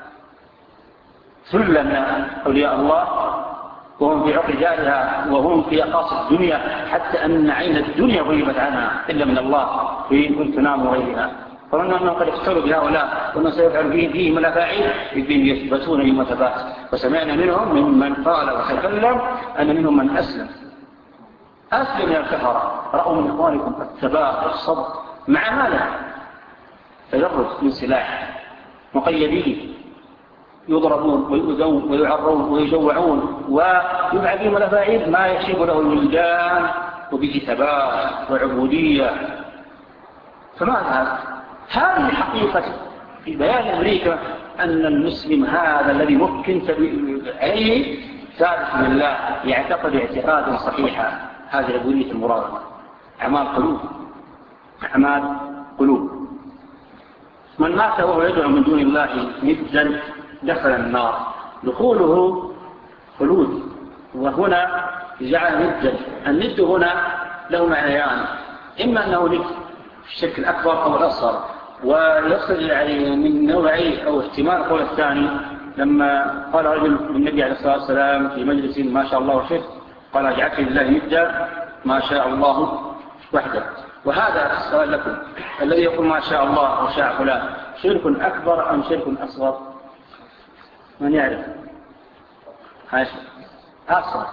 ثلة من أولياء الله وهم في عقل جارها وهم في أقاصي الدنيا حتى أن عين الدنيا غيبت عنها إلا من الله في كنت نام وغيرها، فظنوا أنهم قد اختلوا بهؤلاء وأنه سيفعل فيهم فيهم الأفاعيل إذن يثبتون يوم ثبات. وسمعنا منهم ممن قال وتكلم أن منهم من أسلم أسلم من الكفرة رأوا من إخوانكم الثبات والصبر مع ماذا؟ تجرد من سلاح مقيدين يضربون ويؤذون ويعرون ويجوعون ويبعث بهم الأفاعيل ما يحسب له الولدان وبه ثبات وعبودية. فماذا هذا؟ هذه حقيقة في بيان أمريكا أن المسلم هذا الذي ممكن عليه ثابت بالله يعتقد اعتقادا صحيحا. هذه عبودية المراغمة أعمال قلوب أعمال قلوب. من مات وهو يدعو من دون الله ندا دخل النار، دخوله خلود. وهنا جعل ندا، الند هنا له معنيان، إما أنه ند الشرك الأكبر أو الأصغر، ويصل عليه من نوعي أو احتمال قول الثاني. لما قال رجل للنبي عليه الصلاة والسلام في مجلس ما شاء الله وشئت قال اجعلت لله ندا ما شاء الله وحده. وهذا السؤال لكم، الذي يقول ما شاء الله وشاء فلان شرك أكبر أم شرك أصغر؟ من يعرف؟ هاي أصغر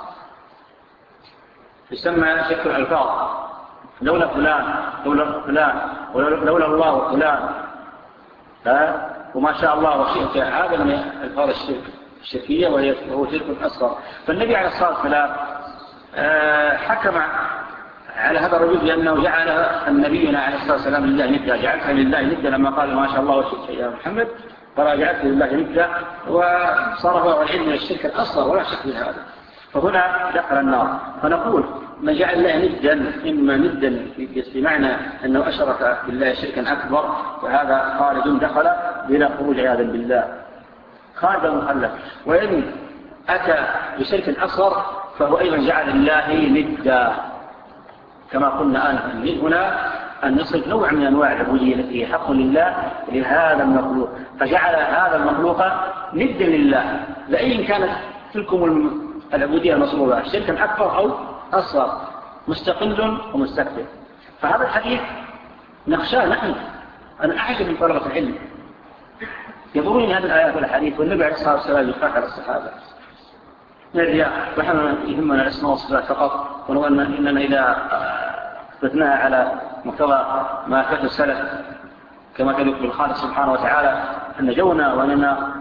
يسمى شرك الألفاظ، لولا فلان لولا فلان ولولا الله وفلان ها وما شاء الله وشئت، هذا من ألفاظ الشرك. الشركية وهو شرك أصغر. فالنبي عليه الصلاة والسلام حكم على هذا الرجل بأنه جعل النبينا عليه الصلاة والسلام لله ندا، جعلتها لله ندا لما قال ما شاء الله وشئت يا محمد، قال جعلتها لله ندا، وصرفه العلم من الشرك الأصغر ولا شك في هذا. فهنا دخل النار. فنقول من جعل الله ندا إما ندا بمعنى أنه أشرك بالله شركا أكبر، فهذا خارج دخل بلا خروج عياذا بالله، خارج المخلف. وإن أتى بشرك أصغر فهو أيضا جعل الله ندا، كما قلنا آنفا. الند هنا أن يصرف نوع من أنواع العبودية التي هي حق لله لهذا المخلوق، فجعل هذا المخلوق ندا لله، لأين كانت تلكم العبودية المصروفة، شركا أكبر أو أصغر، مستقل ومستكبر. فهذا الحديث نخشاه نحن. أنا أعجب من طلبة العلم يضرون هذه الآيات والحديث والنبي عليه الصلاة والسلام يقاح على الصحابة من الرياء، ونحن يهمنا الاسم والصفات فقط، ولو أن إننا إذا أثبتناها على مقتضى ما أثبته السلف كما كان يقول الخالق سبحانه وتعالى أن جونا وأننا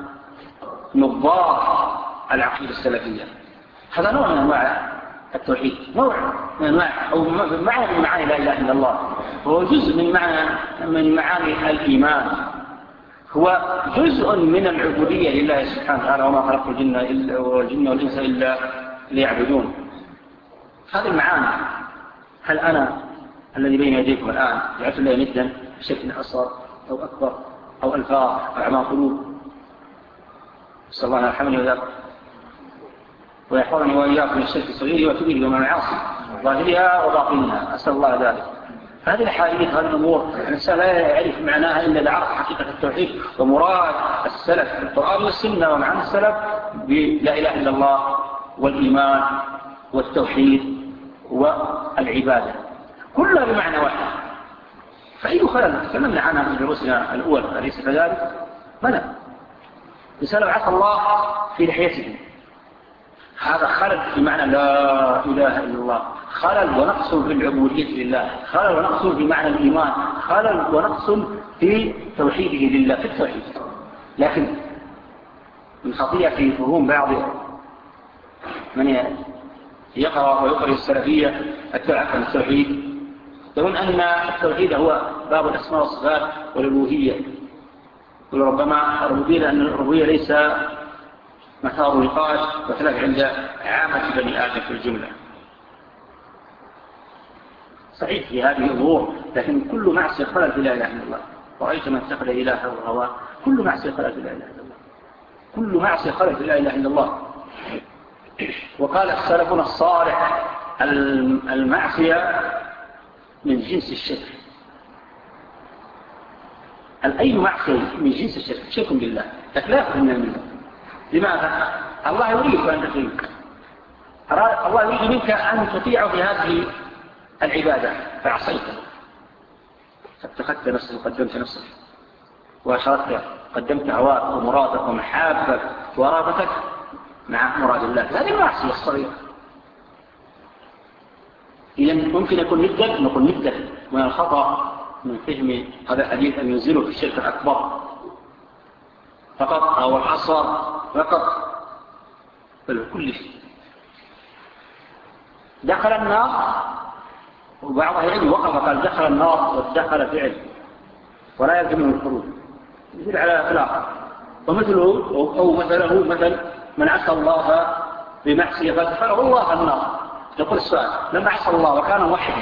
نضار العقيدة السلفية، هذا نوع من أنواع التوحيد، نوع من أنواع أو معنى من معاني لا إله إلا الله، هو جزء من معنى من معاني الإيمان، هو جزء من العبودية لله سبحانه وتعالى، وما خلقت الجن إلا والجن والإنس إلا ليعبدون. هذه المعاني. هل أنا الذي بين يديكم الآن جعلت الله ندا بشكل أصغر أو أكبر أو ألفاظ أو أعماق قلوب؟ صلى الله عليه وسلم وياك ويحفظني وإياكم من الشرك الصغير وكبير ومن العاصي ظاهرها وباطنها، أسأل الله ذلك. هذه الحديث هذه الأمور الإنسان لا يعرف معناها إلا إذا عرف حقيقة التوحيد ومراد السلف في القرآن والسنة ومعنى السلف بلا إله إلا الله والإيمان والتوحيد والعبادة، كلها بمعنى واحد. فأي خلل تكلمنا عنها في دروسنا الأول أليس كذلك؟ بلى. رسالة بعث الله في لحيته، هذا خلل بمعنى لا إله إلا الله، خلل ونقص في العبودية لله، خلل ونقص في معنى الإيمان، خلل ونقص في توحيده لله في التوحيد. لكن من خطيئة في فهوم بعض من يقرأ ويقرأ السلفية التعرف عن التوحيد، يقولون أن التوحيد هو باب الأسماء والصفات والألوهية، وربما الربوبية لأن الربوبية ليس مثار نقاش وخلاف عند عامة بني آدم في الجملة. صحيح في هذه الأمور، لكن كل معصية خلل في لا إله إلا الله. ورأيت من اتخذ إلهه هواه، كل معصية خلل في لا إله إلا الله، كل معصية خلل في لا إله إلا الله. وقال السلفنا الصالح المعصية من جنس الشرك. أي معصية من جنس الشرك، شرك بالله، لكن لا يخرج منه. لماذا؟ الله يريد أن تطيع، الله يريد منك أن تطيعه في هذه العبادة فعصيته، فاتخذت نفسك وقدمت نفسك وأشركت، قدمت هواك ومرادك ومحابك ورغبتك مع مراد الله، هذه المعصية الصغيرة. إذن ممكن يكون ندا، نقول ندا من الخطأ من فهم هذا الحديث أن ينزله في الشرك الأكبر فقط أو الأصغر فقط، بل كل شيء. دخل النار، وبعضها يعني وقف قال دخل النار ودخل فعل ولا يلزم من الخروج، يصير على إطلاق. ومثله أو مثله مثل من عصى الله بمعصية فادخله الله النار. يقول السؤال لما عصى الله وكان موحدا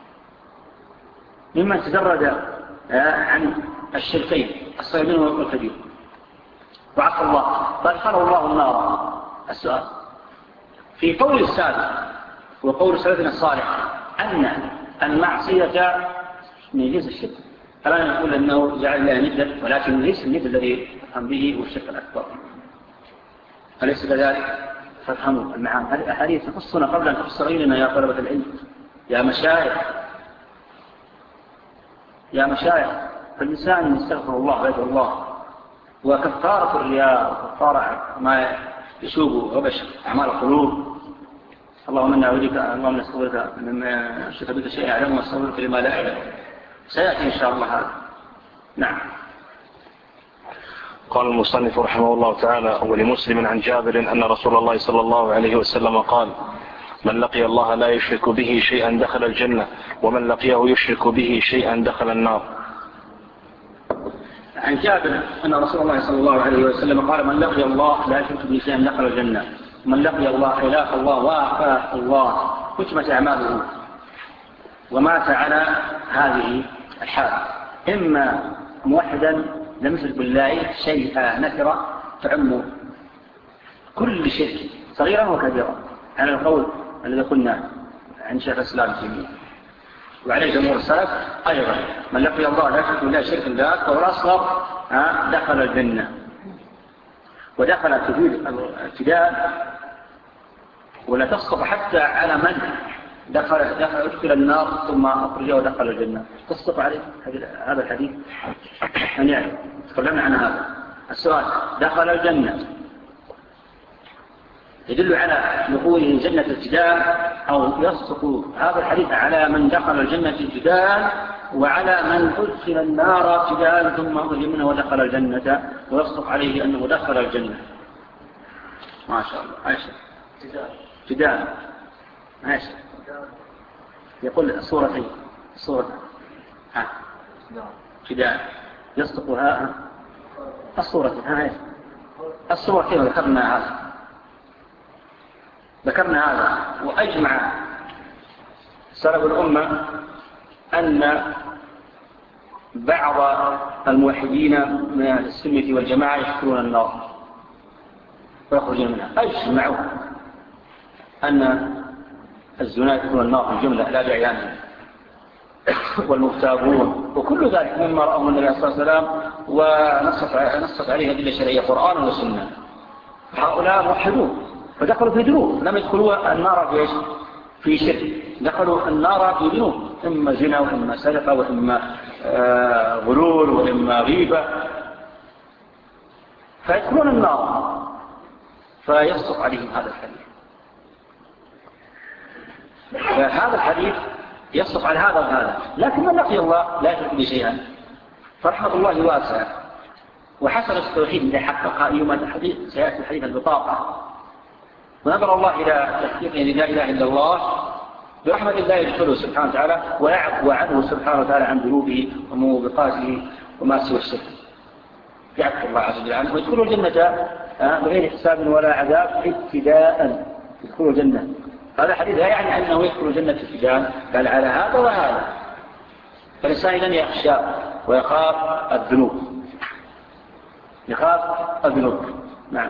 ممن تجرد عن الشركين الصغيرين والكبير وعصى الله فادخله الله النار. السؤال في قول السابق وقول سلفنا الصالح أن المعصية من جنس الشرك، الآن نقول أنه جعل الله ندا، ولكن ليس الند الذي يفهم به والشرك الأكبر، أليس كذلك؟ فافهموا المعاني. هذه الأحاديث تخصنا قبل أن تخص غيرنا يا طلبة العلم، يا مشايخ يا مشايخ. فالإنسان يستغفر الله ويدعو الله، وكفارة الرياء وكفارة ما يشوب غبش أعمال القلوب. اللهم إنا أعوذ بك اللهم نستغفرك مما أشرك بك شيئا أعلم واستغفرك لما لا أعلم. سيأتي إن شاء الله هذا. نعم. قال المصنف رحمه الله تعالى: ولمسلم عن جابر أن رسول الله صلى الله عليه وسلم قال: من لقي الله لا يشرك به شيئا دخل الجنة، ومن لقيه يشرك به شيئا دخل النار. عن جابر أن رسول الله صلى الله عليه وسلم قال: من لقي الله لا يشرك به شيئا دخل الجنة، من لقي الله خلاف الله وافاه الله ختمت أعماله ومات على هذه الحال، إما موحدا لم يشرك بالله شيئا نكرة تعم كل شرك صغيرا وكبيرا، على القول الذي قلنا عن شيخ الإسلام تيمية وعليه جمهور السلف أيضا: من لقي الله لا يشرك بالله شركا لا أكبر ولا أصغر دخل الجنة. ودخل تفيد الابتداء ولا تسقط حتى على من دخل دخل ادخل النار ثم أخرجه ودخل الجنة، تسقط عليه هذا الحديث. من يعرف؟ تكلمنا عن هذا السؤال. دخل الجنة يدل على دخوله جنة ابتداء، أو يصدق هذا الحديث على من دخل الجنة ابتداء وعلى من أدخل النار ابتداء ثم أخرج منه ودخل الجنة، ويصدق عليه أنه دخل الجنة. ما شاء الله. عائشة ابتداء عائشة يقول الصورتين الصورة ها ابتداء يصدقها الصورتين ها الصورتين. ذكرنا هذا ذكرنا هذا وأجمع سلف الأمة أن بعض الموحدين من السنة والجماعة يدخلون النار ويخرجون منها. أجمعوا أن الزنا يدخلون النار في الجملة لا بعيانهم، والمغتابون وكل ذلك مما رأوا من النبي صلى الله عليه وسلم ونصت عليه أدلة شرعية قرآن وسنة. هؤلاء موحدون فدخلوا في ذنوب، لم يدخلوا النار في في شرك، دخلوا النار في ذنوب، إما زنا وإما سرقة وإما آه غلول وإما غيبة، فيدخلون النار فيصدق عليهم هذا الحديث. فهذا الحديث يصدق على هذا وهذا. لكن من لقي الله لا يشرك به شيئا فرحمة الله واسعة، وحسن التوحيد إذا حقق يوم الحديث سيأتي حديث البطاقة، ونظر الله إلى تحقيقه لا إله إلا الله برحمة الله يدخله سبحانه وتعالى ويعفو عنه سبحانه وتعالى عن ذنوبه وموبقاته وما سوى الشرك، يعفو الله عز وجل عنه ويدخله الجنة بغير حساب ولا عذاب ابتداء. يدخله الجنة. هذا حديث لا يعني أنه يدخل الجنة ابتداء، بل على هذا وهذا. فالإنسان لن يخشى ويخاف الذنوب، يخاف الذنوب. نعم.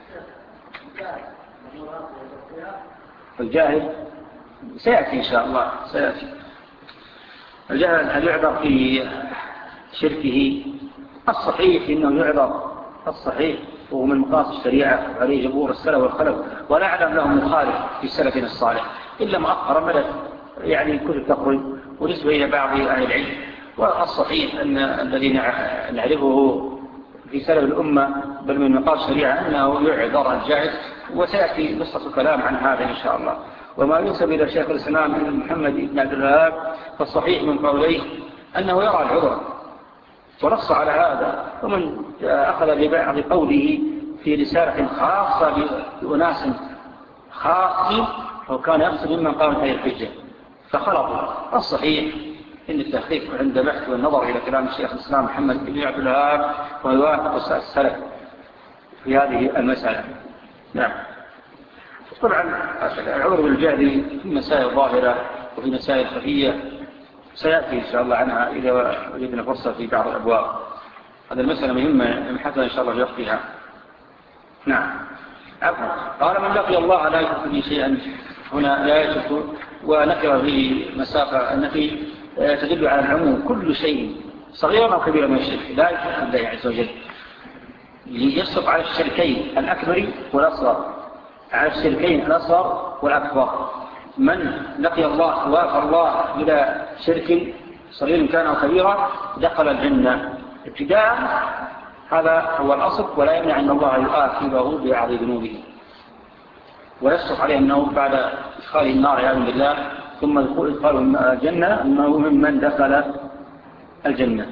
الجاهل سيأتي إن شاء الله سيأتي. الجاهل هل يعذر في شركه؟ الصحيح إنه يعذر، الصحيح وهو من مقاصد الشريعة عليه جمهور السلف والخلف، ولا أعلم لهم مخالف في سلفنا الصالح إلا مؤخرا بدأت يعني كتب تخرج ونسبة إلى بعض أهل العلم. والصحيح أن الذي نعرفه في سلف الأمة بل من مقاصد الشريعة أنه يعذر الجاهل، وسيأتي قصة الكلام عن هذا إن شاء الله. وما ينسب إلى شيخ الإسلام ابن محمد بن عبد الوهاب فالصحيح من قوليه أنه يرى العذر ونص على هذا، ومن أخذ ببعض قوله في رسالة خاصة بأناس خاصين وكان يقصد ممن قام هذه الحجة فخلطوا. الصحيح إن التحقيق عند بحث والنظر إلى كلام الشيخ الإسلام محمد بن عبد الوهاب ويوافق السلف في هذه المسألة. نعم. طبعا العذر بالجهل في مسائل ظاهرة وفي مسائل خفية سيأتي إن شاء الله عنها إذا وجدنا فرصة في بعض الأبواب. هذا المسألة مهمة حتى إن شاء الله يخفيها. نعم. عفوا. قال من لقي الله لا يشرك به شيئا، هنا لا يشرك ونكر في مسافة النفي تدل على العموم، كل شيء صغير أو كبير من الشرك لا يشرك بالله عز وجل. يصف على الشركين الأكبر والأصغر، على الشركين الأصغر والأكبر. من لقي الله وافى الله إلى شرك صغير كان أو كبيرا دخل الجنة ابتداء، هذا هو الأصل، ولا يمنع أن الله يؤاخذه ببعض ذنوبه ويصف عليه أنه بعد إدخاله النار عياذا بالله ثم إدخاله الجنة أنه ممن دخل الجنة.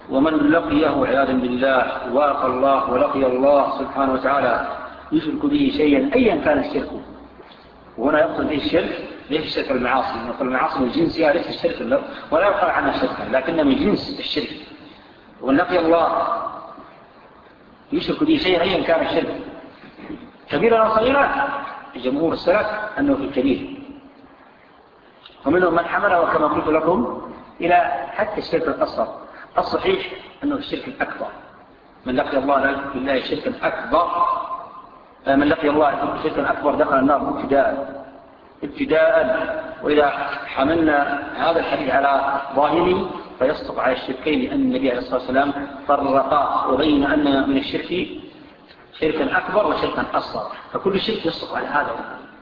ومن لقيه عياذا بالله واقى الله ولقي الله سبحانه وتعالى يشرك به شيئا أيا كان الشرك. وهنا يقصد به الشرك ليس الشرك المعاصي، نقول المعاصي من جنسها ليس الشرك له ولا يقال عنها شركا، لكن من جنس الشرك. ومن لقي الله يشرك به شيئا أيا كان الشرك كبيرا أو صغيرا، جمهور السلف أنه في الكبير، ومنهم من حمله كما قلت لكم إلى حتى الشرك الأصغر. الصحيح أنه الشرك الأكبر. من لقي الله لا يشرك بالله شركا أكبر، من لقي الله شركا أكبر دخل النار ابتداء ابتداء. وإذا حملنا هذا الحديث على ظاهره فيصدق على الشركين، لأن النبي عليه الصلاة والسلام فرقا وبين أن من الشرك شركا أكبر وشركا أصغر، فكل شرك يصدق على هذا.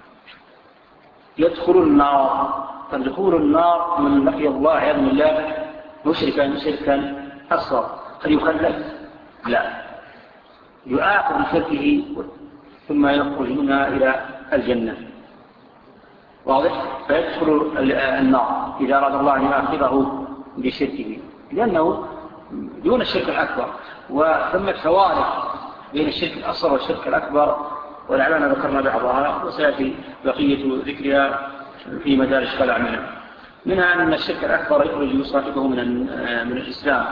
يدخل النار، فدخول النار من لقي الله عياذا بالله مشركا شركا أصغر قد يخلف، لا، يؤاخذ بشركه ثم يخرج منها إلى الجنة. واضح؟ فيدخل النار إذا أراد الله أن يؤاخذه بشركه، لأنه دون الشرك الأكبر. وثم فوارق بين الشرك الأصغر والشرك الأكبر، ولعلنا ذكرنا بعضها وسيأتي بقية ذكرها في مدارس طلع منها. منها أن الشرك الأكبر يخرج صاحبه من من الإسلام،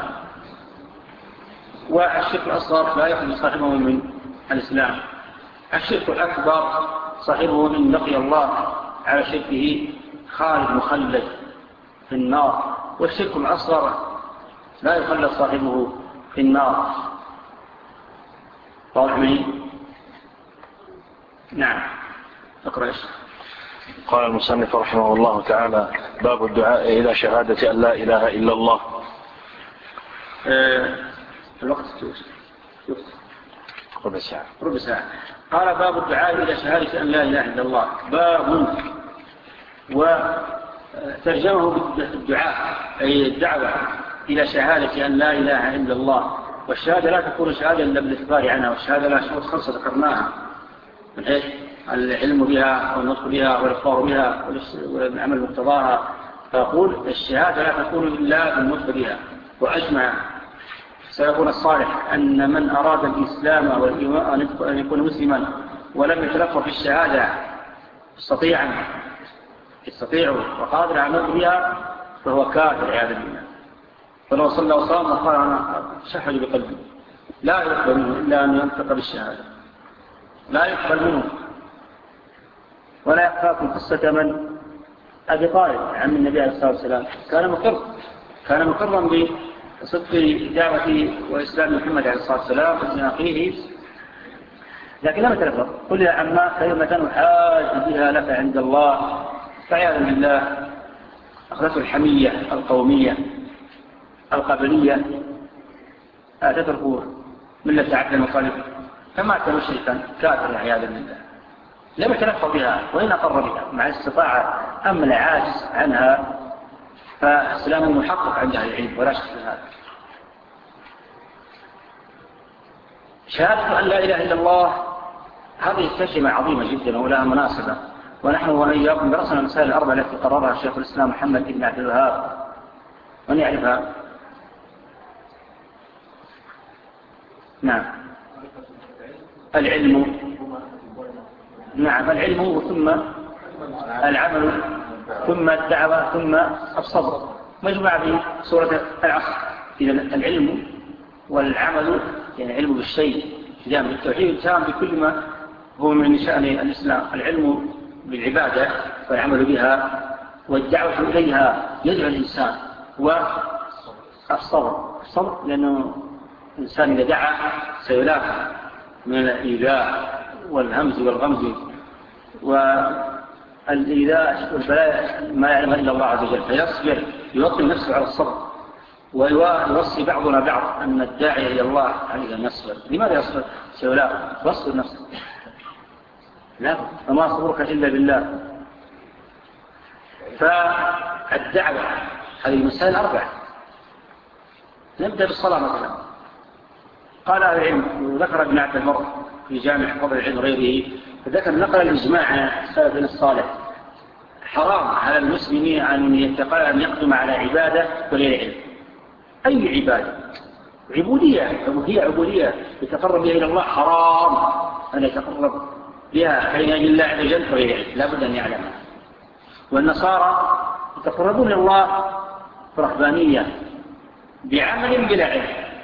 والشرك الأصغر لا يخرج صاحبه من الإسلام. الشرك الأكبر صاحبه من لقي الله على شركه خالد مخلد في النار، والشرك الأصغر لا يخلد صاحبه في النار. واضح مني؟ نعم. اقرأ ايش؟ قال المصنف رحمه الله تعالى: باب الدعاء إلى شهادة أن لا إله إلا الله. أه الوقت ربع ساعة. ربع ساعة. قال: باب الدعاء إلى شهادة أن لا إله إلا الله. باب، وترجمه بالدعاء أي الدعوة إلى شهادة أن لا إله إلا الله. والشهادة لا تكون شهادة إلا بالإخبار عنها، والشهادة لا شروط خمسة ذكرناها، من حيث العلم بها والنطق بها والإخبار بها والعمل مقتضاها. فأقول الشهادة لا تكون إلا بالنطق بها. وأجمع سيكون الصالح أن من أراد الإسلام والإيمان أن يكون مسلما ولم يتلقى في الشهادة يستطيعا يستطيع وقادر على النطق بها فهو كافر عياذا بالله. فلو صلى وصام وقال أنا شهد بقلبي لا يقبل منه إلا أن ينطق بالشهادة، لا يقبل منه. ولا يخافكم قصة من أبي طالب عم النبي عليه الصلاة والسلام، كان مقر كان مقرا بصدق دعوة وإسلام محمد عليه الصلاة والسلام وابن أخيه، لكن لم يتلفظ. قل يا عما كلمة حاج بها لك عند الله، فعياذا بالله أخذته الحمية القومية القبلية تترك ملة عبد المطلب، فمات مشركا كافرا عياذا بالله، لم يتلفظ بها وإن أقر بها مع استطاعة. أما العاجز عنها فإسلام محقق عند أهل العلم ولا شك في هذا. شهادة أن لا إله إلا الله هذه كلمة عظيمة جدا ولها مناسبة، ونحن وإياكم درسنا المسائل الأربعة التي قررها شيخ الإسلام محمد بن عبد الوهاب. من يعرفها؟ نعم. العلم، نعم العلم ثم العمل ثم الدعوة ثم الصبر، مجمع في سورة العصر. إذا العلم والعمل يعني علم بالشيء جامع التوحيد تام بكل ما هو من شأن الإسلام. العلم بالعبادة والعمل بها والدعوة إليها يدعو الإنسان، والصبر الصبر لأنه الإنسان إذا دعا سيلاقى من الإيذاء والهمز والغمز والإيذاء والبلاء ما يعلم إلا الله عز وجل، فيصبر يوطن نفسه على الصبر. ويوصي بعضنا بعض أن الداعي إلى الله عليه أن يصبر. لماذا يصبر؟ سيلاقى واصبر نفسه، لا وما صبرك إلا بالله. فالدعوة هذه المسائل أربعة. نبدأ بالصلاة مثلا. قال أهل العلم وذكر ابن عبد البر في جامع فضل العلم وغيره، فذكر نقل الإجماع السلفين الصالح حرام على المسلمين أن يتقال أن يقدم على عبادة وغير علم. أي عبادة عبودية هي عبودية يتقرب بها إلى الله حرام أن يتقرب بها حين يجي الله عز وجل فهي لا بد أن يعلمها. والنصارى يتقربون إلى الله برهبانية بعمل بلا علم.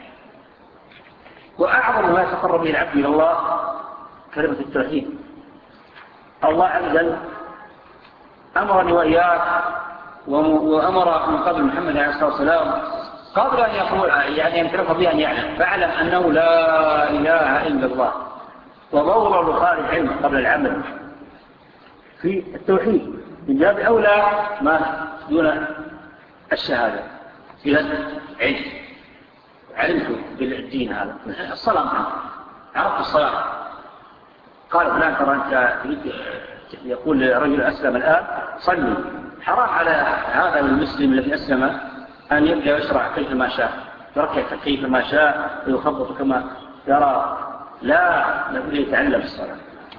وأعظم ما يتقرب به العبد إلى الله كلمة التوحيد. الله عز وجل أمرني وإياك وأمر من قبل محمد عليه الصلاة والسلام قبل أن يقول يعني يمتلك به أن يعلم فاعلم أنه لا إله إلا الله وضور لخارج العلم قبل العمل في التوحيد من باب أولى ما دون الشهادة. إذا علم علمت بالدين هذا الصلاة عرفت الصلاة قال فلان ترى أنت يقول لرجل أسلم الآن صلي حرام على هذا المسلم الذي أسلم أن يبدأ يشرع كيف ما شاء يركع كيف ما شاء ويخبط كما يرى لا نبدأ يتعلم الصلاة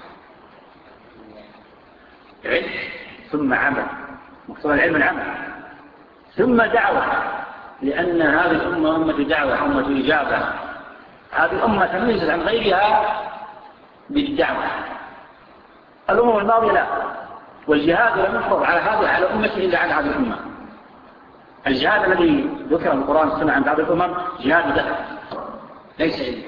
علم ثم عمل مقتضى العلم العمل ثم دعوة لأن هذه الأمة أمة دعوة أمة إجابة. هذه الأمة تميزت عن غيرها بالدعوة. الأمم الماضية لا والجهاد لم يفرض على هذا على أمته إلا على هذه الأمة. الجهاد الذي ذكر في القرآن والسنة عند هذه الأمم جهاد دعوة ليس علم.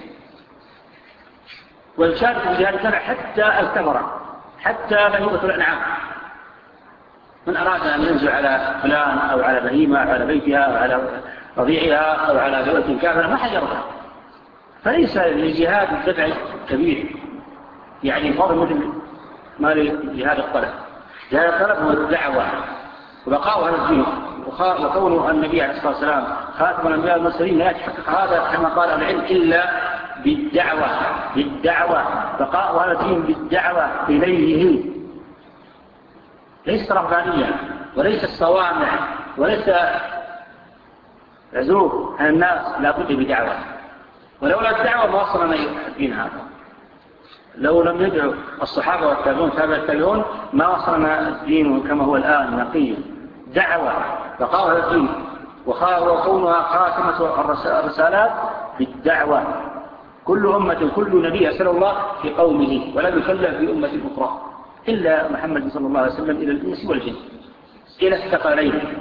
والشارك في جهاد الدعوة حتى الكفرة حتى بهيمة الأنعام من أراد أن ينزل على فلان أو على بهيمة أو على بيتها أو على رضيعها أو على دولة كافرة ما حجرها. فليس للجهاد الدفع كبير يعني فضل مثل ما لجهاد الطلب. جهاد الطلب هو الدعوة وبقاء هذا الدين وكونه النبي عليه الصلاة والسلام خاتم الأنبياء والمرسلين لا يتحقق هذا كما قال العلم إلا بالدعوة بالدعوة بقاء هذا الدين بالدعوة إليه ليس رهبانية وليس الصوامع وليس عزوف عن الناس لا بد بدعوة. ولولا الدعوة ما وصلنا الدين هذا. لو لم يدعو الصحابة والتابعون تابع التابعون ما وصلنا الدين كما هو الآن نقيا. دعوة بقاء هذا الدين وكونها خاتمة الرسالات بالدعوة. كل أمة كل نبي أسأل الله في قومه ولم يكلف في أمة أخرى إلا محمد صلى الله عليه وسلم إلى الإنس والجن إلى الثقلين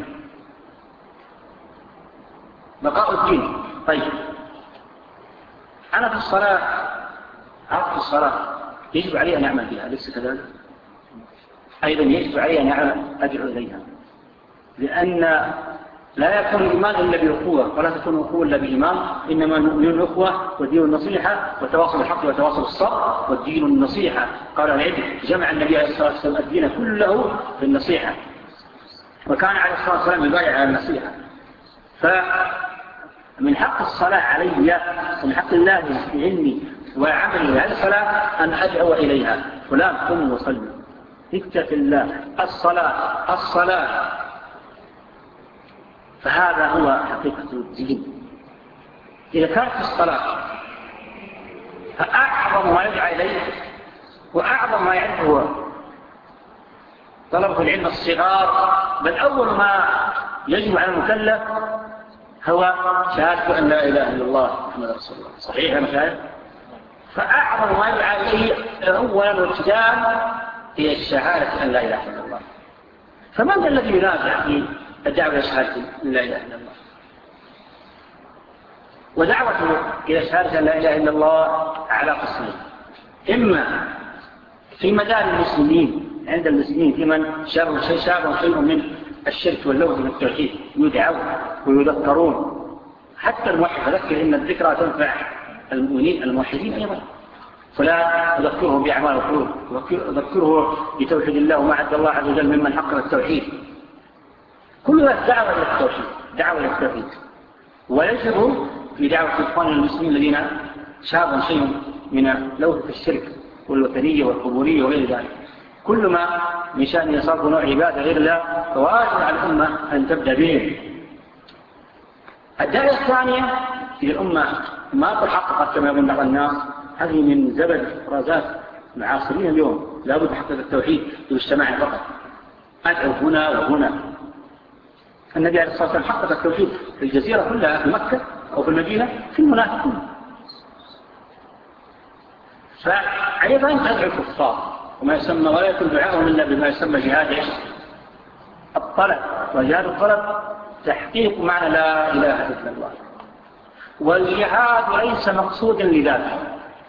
بقاء الدين. طيب أنا في الصلاة عرفت الصلاة يجب علي أن أعمل بها أليس كذلك؟ أيضا يجب علي أن أدعو إليها لأن لا يكون الإيمان إلا بأخوة ولا تكون أخوة إلا بإيمان. إنما المؤمنون أخوة والدين النصيحة وتواصل الحق وتواصل الصبر والدين النصيحة. قال العلم جمع النبي عليه الصلاة والسلام الدين كله بالنصيحة وكان عليه الصلاة والسلام يبايع على النصيحة. فمن حق الصلاة علي ومن حق الله في علمي وعملي هذه الصلاة أن أدعو إليها فلان قم وصلي اتق الله الصلاة الصلاة. فهذا هو حقيقة الدين. إذا كانت الصلاة فأعظم ما يدعى إليه وأعظم ما يعرفه طلبة العلم الصغار بل أول ما يجب على المكلف هو شهادة أن لا إله إلا الله محمد رسول الله. صحيح يا مشاهد؟ فأعظم ما يدعى إليه أولا وابتداء هي الشهادة أن لا إله إلا الله. فمن الذي ينازع في الدعوة إلى شهادة أن لا إله إلا الله؟ ودعوته إلى شهادة أن لا إله إلا الله على قسمين. إما في مدار المسلمين عند المسلمين في من شابه شيء شابه شيء من الشرك واللوث من التوحيد يدعون ويذكرون. حتى الموحد ذكر إن الذكرى تنفع المؤمنين الموحدين أيضا فلا أذكره بأعمال القلوب أذكره بتوحيد الله وما عد الله عز وجل ممن حقق التوحيد. كل ذلك دعوة إلى التوحيد دعوة إلى التوحيد. ويجب في دعوة إخوان المسلمين الذين شابوا شيء من لوث الشرك والوثنية والقبورية وغير ذلك كل ما من شأن يصرف نوع عبادة غير الله فواجب على الأمة أن تبدأ به. الدعوة الثانية إذا الأمة ما تحققت كما يظن بعض الناس هذه من زبد رازات معاصرين اليوم لا بد تحقق التوحيد باجتماع فقط أدعو هنا وهنا النبي عليه الصلاة والسلام حقق التوحيد في الجزيرة كلها في مكة أو في المدينة في المنافقين. فأيضا تدعو الكفار وما يسمى ولا يكون دعاءهم إلا بما يسمى جهاد الطلب. وجهاد الطلب تحقيق معنى لا إله إلا الله. والجهاد ليس مقصودا لذاته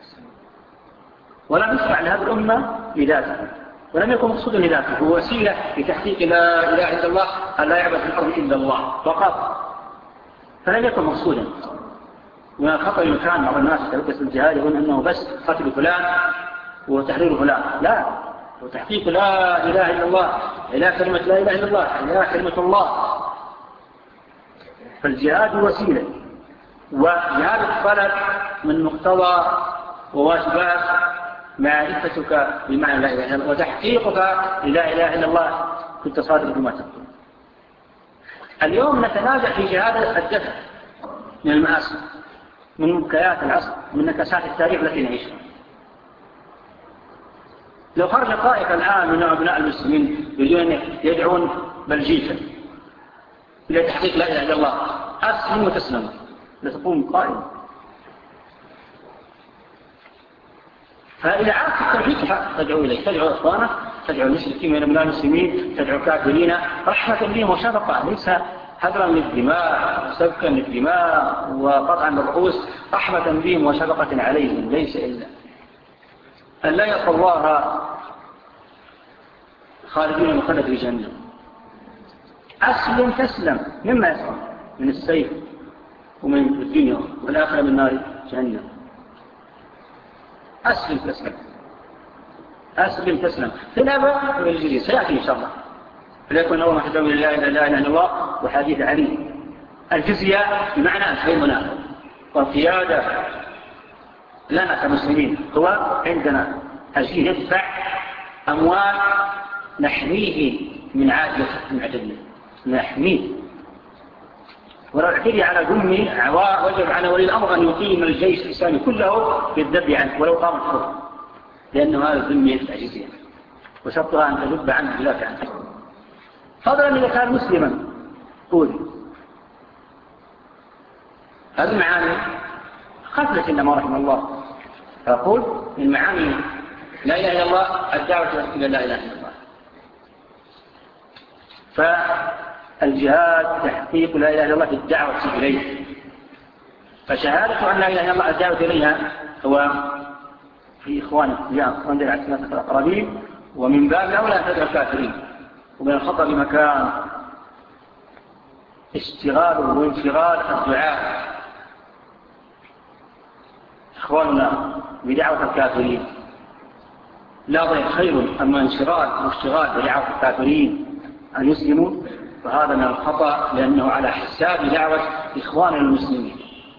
ولم يشرع لهذه الأمة لذاته ولم يكن مقصودا لذاته، هو وسيلة لتحقيق لا إله إلا الله أن لا يعبد في الأرض إلا الله فقط، فلم يكن مقصودا. ومن الخطأ المكان بعض الناس يتلبس الجهاد يقول أنه بس قتل فلان وتحرير فلان، لا، وتحقيق لا إله إلا الله، إله كلمة لا إله إلا الله، إله كلمة الله. فالجهاد وسيلة، وجهاد الطلب من مقتضى وواجبات معرفتك بمعنى لا إله إلا الله وتحقيقك للا إله إلا الله كنت صادق بما تقول. اليوم نتنازع في جهاد الدفع من المآسي، من مبكيات العصر، من نكسات التاريخ التي نعيشها. لو خرج طائفة الآن من أبناء المسلمين يريدون يدعون بلجيكا إلى تحقيق لا إله إلا الله أسلم وتسلم لتقوم قائمة. فإذا عرفت التوحيد تدعو إليه، تدعو إخوانك، تدعو المشركين من أبناء المسلمين، تدعو كافرين رحمة بهم وشفقة، ليس هدرا للدماء وسفكا للدماء وقطعا للرؤوس، رحمة بهم وشفقة عليهم، ليس إلا أن لا يلقى الله خالدين مخلد في جهنم. أسلم تسلم مما يسلم من السيف ومن الدنيا والآخرة من نار جهنم. أسلم تسلم، أسلم تسلم. في الأبا والجزيز سيأتي إن شاء الله، فليكن أول ما تدعو إلى لا إله إلا الله وحديث علي. الجزية بمعنى الحيمنة والقيادة لنا كمسلمين هو عندنا الجزية يدفع أموال نحميه من عادة المعتدين، نحميه. ولو اعتدي على ذمه وجب على ولي الأمر أن يقيم الجيش الإسلامي كله بالذب عنه ولو قام الحر، لأنه هذا الذم يدفع جزية وشرطها أن تذب عنه بذات عنه. فضلا إذا كان مسلما قولي هذه المعاني خفلت إنما رحمه الله. فأقول من معاني لا إله إلا الله الدعوة إلى لا إله إلا الله. فالجهاد تحقيق لا إله إلا الله في الدعوة إليه. فشهادة أن لا إله إلا الله الدعوة إليها هو في إخوانك يا أخوان دير عسنات الأقربين، ومن باب الأولى تدعو الكافرين. ومن الخطأ بمكان اشتغال وانشغال الدعاء إخواننا بدعوة الكافرين، لا ضير خير. أما انشغال واشتغال بدعوة الكافرين أن يسلموا فهذا من الخطأ، لأنه على حساب دعوة إخوان المسلمين.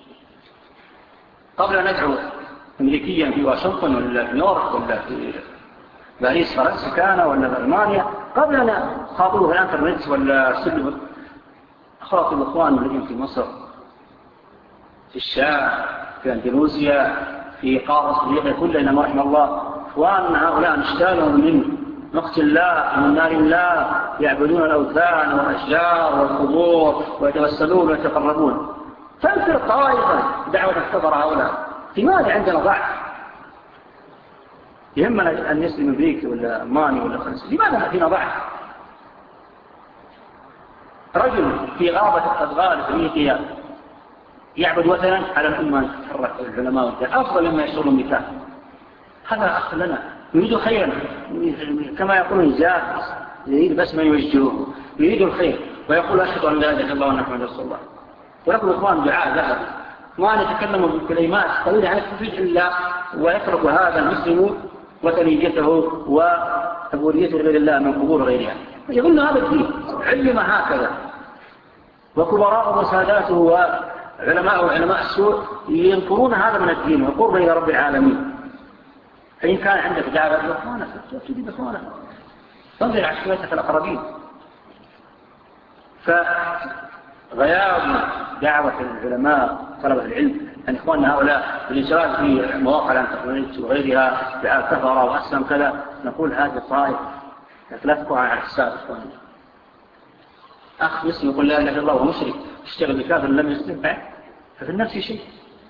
قبل أن ندعو أمريكيا في واشنطن ولا في نيويورك ولا في باريس فرنسا كان ولا في ألمانيا، قبل أن خاطبوا في الانترنت ولا سلوا خاطب إخوان الذين في مصر، في الشام، في أندونيسيا، في قارة أفريقيا كلنا ما رحم الله. إخوان هؤلاء نشتالهم من مقت الله ومن نار الله، يعبدون الأوثان والأشجار والقبور ويتوسلون ويتقربون. فانفر طائفة دعوة اختبر هؤلاء. لماذا عندنا ضعف؟ يهمنا أن يسلم أمريكا ولا ألمانيا ولا فرنسا، لماذا فينا ضعف؟ رجل في غابة أدغال أفريقيا يعبد وثنا على الأمة تحرك العلماء والدعاء أفضل مما يشتغلون مثال. هذا أخ لنا يريد خيرا كما يقولون جاهز، يريد بس ما يوجهه، يريد الخير ويقول أشهد أن لا إله إلا الله وأن محمدا رسول الله. ويقول إخوان دعاء ذهب ما نتكلم بكلمات طويلة عن التوحيد إلا ويترك هذا المسلم وثنيته وعبوديته لغير الله من قبور غيرها. يظن هذا الدين علم هكذا، وكبراء وساداته وعلماء وعلماء السوء ينكرون هذا من الدين وقرب إلى رب العالمين. فإن كان عندك دعوة إخوانك تجد إخوانك، تنظر عشوائية الأقربين. فغياب دعوة العلماء طلبة العلم أن إخواننا هؤلاء الانشغال في مواقع الانترنت وغيرها دعاء كفرة وأسلم كذا، نقول هذه الطائفة لا تقع على حساب إخواننا. أخ مسلم يقول لا إله إلا الله وهو مشرك يشتغل بكافر لم يسلم بعد، ففي النفس شيء.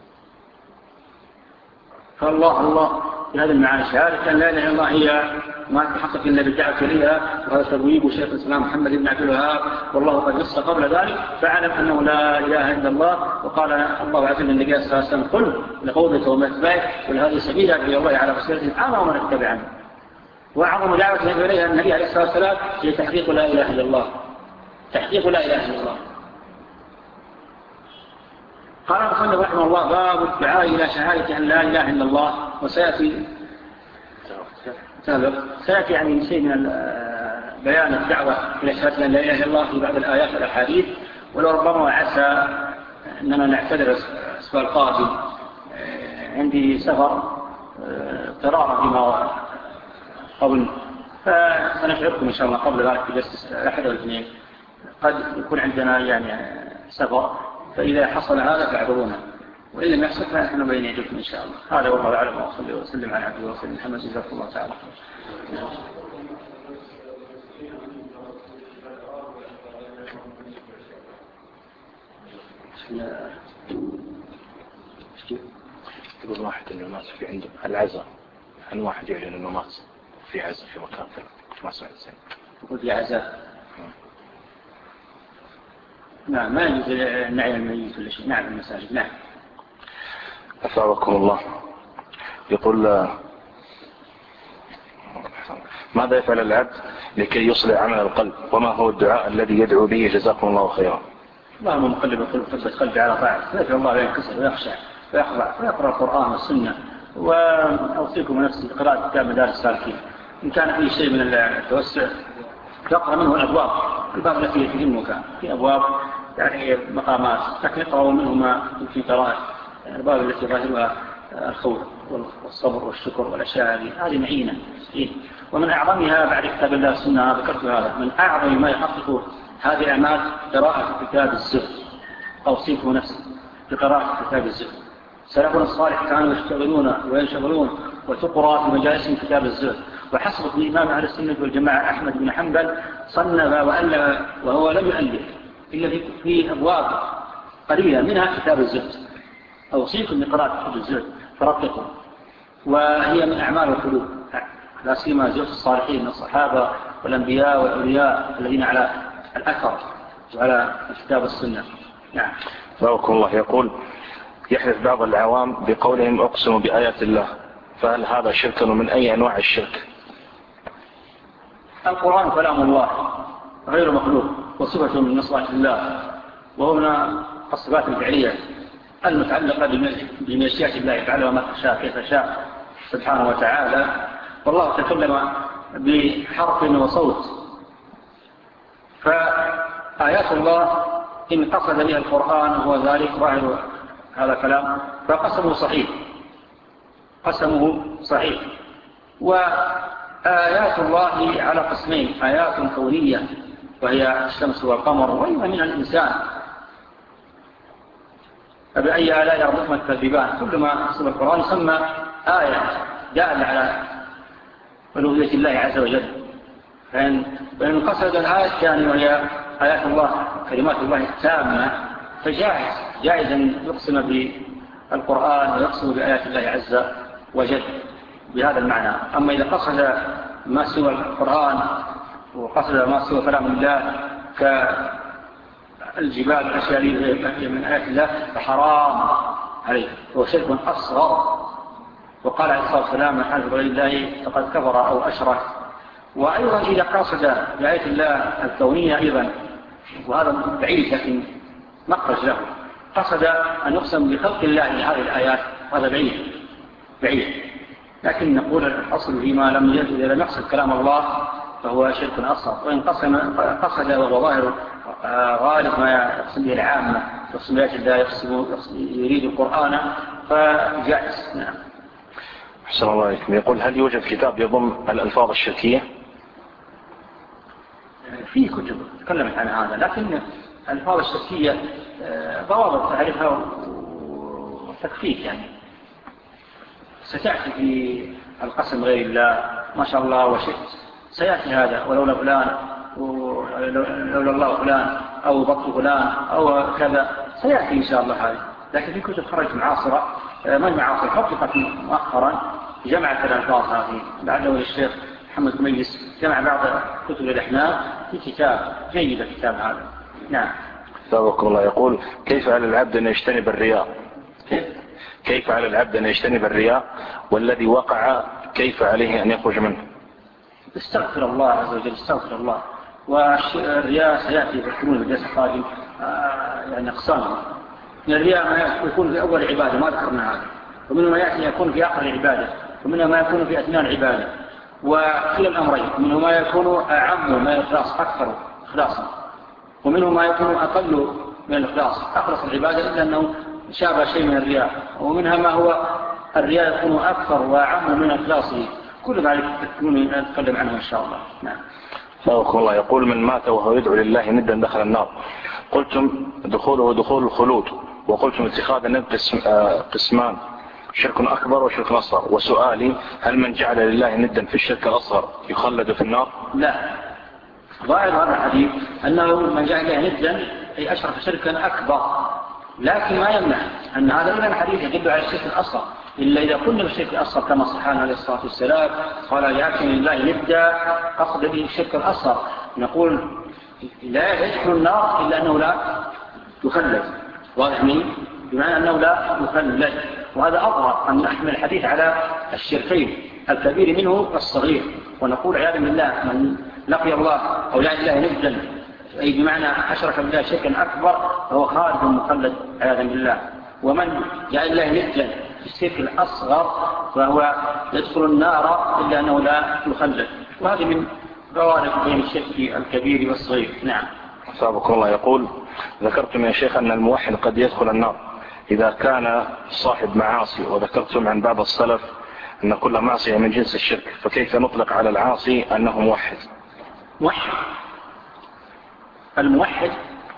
فالله الله في هذا المعاني شهادة أن لا إله إلا الله هي ما تحقق إلا بالدعوة إليها، وهذا تبويب شيخ الإسلام محمد بن عبد الوهاب، والله قد نص قبل ذلك، فاعلم أنه لا إله إلا الله. وقال الله عز وجل للنبي صلى الله عليه وسلم قل لقومك ومن اتبعك قل هذه سبيل أدعو إلى الله على بصيرة أنا ومن اتبعني. وأعظم دعوة يدعو إليها النبي عليه الصلاة والسلام هي تحقيق لا إله إلا الله، تحقيق لا إله إلا الله. قال المصنف رحمه الله باب الدعاء إلى شهادة أن لا إله إلا الله. وسيأتي سيأتي يعني شيء من بيان الدعوة إلى شهادة أن لا إله إلا الله في بعض الآيات والأحاديث، ولو ربما عسى أننا نعتذر الأسبوع القادم، عندي سفر قرارة فيما قبل، فسنشعركم إن شاء الله قبل ذلك في جلسة أحد والاثنين قد يكون عندنا يعني سفر، فإذا حصل هذا فاعذرونا، وإن لم يحصل فنحن بين يديكم إن شاء الله. هذا والله أعلم، وصلي وسلم على عبده ورسوله محمد جزاكم الله تعالى. يقول واحد إنه مات في عنده العزاء، أن واحد يعلن إنه مات في عزاء في مكان ما سمعت زين. يقول في عزاء نعم، ما يجوز نعي الميت ولا شيء. نعم المساجد. نعم. أثابكم الله. يقول ماذا يفعل العبد لكي يصلح عمل القلب، وما هو الدعاء الذي يدعو به جزاكم الله خيرا؟ اللهم مقلب القلوب ثبت قلبي على طاعته، يدعو الله ينكسر ويخشع ويخضع ويقرأ القرآن والسنة. وأوصيكم نفسي بقراءة كتاب مدارس السالكين، إن كان فيه شيء من التوسع يقرأ منه الأبواب، الباب التي تهمك في أبواب يعني مقامات، لكن يقرأوا منه ما في قراءة الباب التي ظاهرها الخوف والصبر والشكر والأشياء هذه هذه معينة. ومن أعظمها بعد كتاب الله السنة ذكرت هذا، من أعظم ما يحقق هذه الأعمال قراءة كتاب الزهد. أوصيكم نفسي بقراءة كتاب الزهد. سلفنا الصالح كانوا يشتغلون وينشغلون وتقرأ في مجالس كتاب الزهد. وحسبك الإمام أهل السنة والجماعة أحمد بن حنبل صنف وألف وهو لم يؤلف إلا في أبواب قليلة منها كتاب الزهد. أوصيكم بقراءة كتاب الزهد فرقكم، وهي من أعمال القلوب، لا سيما زهد الصالحين من الصحابة والأنبياء والأولياء الذين على الأثر وعلى كتاب السنة. نعم. بارك الله. يقول يحدث بعض العوام بقولهم أقسم بآيات الله، فهل هذا شرك من أي أنواع الشرك؟ القرآن كلام الله غير مخلوق وصفة من صفات الله، وهنا الصفات الفعلية المتعلقة بمشيئة الله تعالى وما تشاء كيف شاء سبحانه وتعالى. والله تكلم بحرف وصوت، فآيات الله إن قصد بها القرآن هو ذلك ظاهر هذا كلام، فقسمه صحيح، قسمه صحيح. وآيات الله على قسمين، آيات كونية وهي الشمس والقمر وإما من الإنسان، فبأي آلاء ربكما تكذبان، كل ما اسم القرآن يسمى آية دالة على ألوهية الله عز وجل. فإن, فإن قصد الآية الثانية وهي آيات الله كلمات الله التامة فجائز جائز أن يقسم بالقرآن ويقسم بآيات الله عز وجل بهذا المعنى. أما إذا قصد ما سوى القرآن وقصد ما سوى كلام الله كالجبال والأشياء من آيات الله فحرام عليه، هو شرك أصغر. وقال عليه الصلاة والسلام من حلف بغير الله فقد كفر أو أشرك. وأيضا إذا قصد بآيات الله الكونية أيضا، وهذا بعيد لكن مخرج له، قصد أن يقسم بخلق الله لهذه الآيات، وهذا بعيد بعيد لكن نقول الأصل فيما لم يجد لم يقصد كلام الله فهو شرك أصغر. وإن قصد وهو ظاهر غالب ما يقصد به العامة، يقصد بآيات الله يقصد يريد القرآن فجائز. نعم. أحسن الله عليكم. يقول هل يوجد كتاب يضم الألفاظ الشركية؟ في كتب تكلمت عن هذا، لكن الألفاظ الشركية ضوابط تعرفها وتكفيك، يعني ستأتي في القسم غير الله ما شاء الله وشئت، سيأتي هذا ولولا فلان لولا الله فلان أو بطل فلان أو كذا سيأتي إن شاء الله هذه. لكن في كتب خرجت معاصرة ما المعاصرة حققت مؤخرا جمعت الألفاظ هذه لعله الشيخ محمد ميس جمع بعض كتب الأحناف في كتاب جيد الكتاب هذا. نعم. سابقكم الله يقول كيف على العبد أن يجتنب الرياء؟ كيف؟ كيف على العبد أن يجتنب الرياء والذي وقع كيف عليه أن يخرج منه؟ استغفر الله عز وجل استغفر الله. والرياء سيأتي في الحلول الجلسة القادم يعني أقسام. الرياء ما يكون في أول عبادة ما ذكرنا هذا، ومنه ما يأتي يكون في آخر العبادة، ومنه ما يكون في أثناء العبادة، وكلا الأمرين. منه ما يكون أعم ما يخلص أكثر إخلاصا، ومنه ما يكون أقل من الإخلاص أخلص العبادة إلا أنه شابه شيء من الرياء، ومنها ما هو الرياء يكون أكثر وأعم من إخلاصه. كل ذلك نتكلم عنه إن شاء الله. نعم. سابقكم الله يقول من مات وهو يدعو لله ندا دخل النار. قلتم دخوله دخول الخلود، وقلتم اتخاذ الند قسمان شرك أكبر وشرك أصغر. وسؤالي هل من جعل لله ندا في الشرك الأصغر يخلد في النار؟ لا، ظاهر هذا الحديث أنه من جعل لله ندا أي أشرك شركا أكبر، لكن ما يمنع أن هذا من الحديث يدل على الشرك الأصغر إلا إذا كنا بالشرك الأصغر كما صحابنا عليه الصلاة والسلام قال يأتي لله ندا أخذ به الشرك الأصغر، نقول لا يدخل النار إلا أنه لا يخلد. واضح مني؟ بمعنى أنه لا يخلد، وهذا أظهر أن نحمل الحديث على الشركين الكبير منه والصغير، ونقول عياذا بالله من لقي الله أو لا إله ندا أي بمعنى أشرك بالله شركا أكبر فهو خالد مخلد عياذا بالله، ومن جعل الله ندا في الشرك الأصغر فهو يدخل النار إلا أنه لا يخلد. وهذه من فوارق بين الشرك الكبير والصغير. نعم. سابقكم الله يقول ذكرتم يا شيخ أن الموحد قد يدخل النار إذا كان صاحب معاصي، وذكرتم عن بعض السلف أن كل معصية من جنس الشرك، فكيف نطلق على العاصي أنه موحد؟ موحد الموحد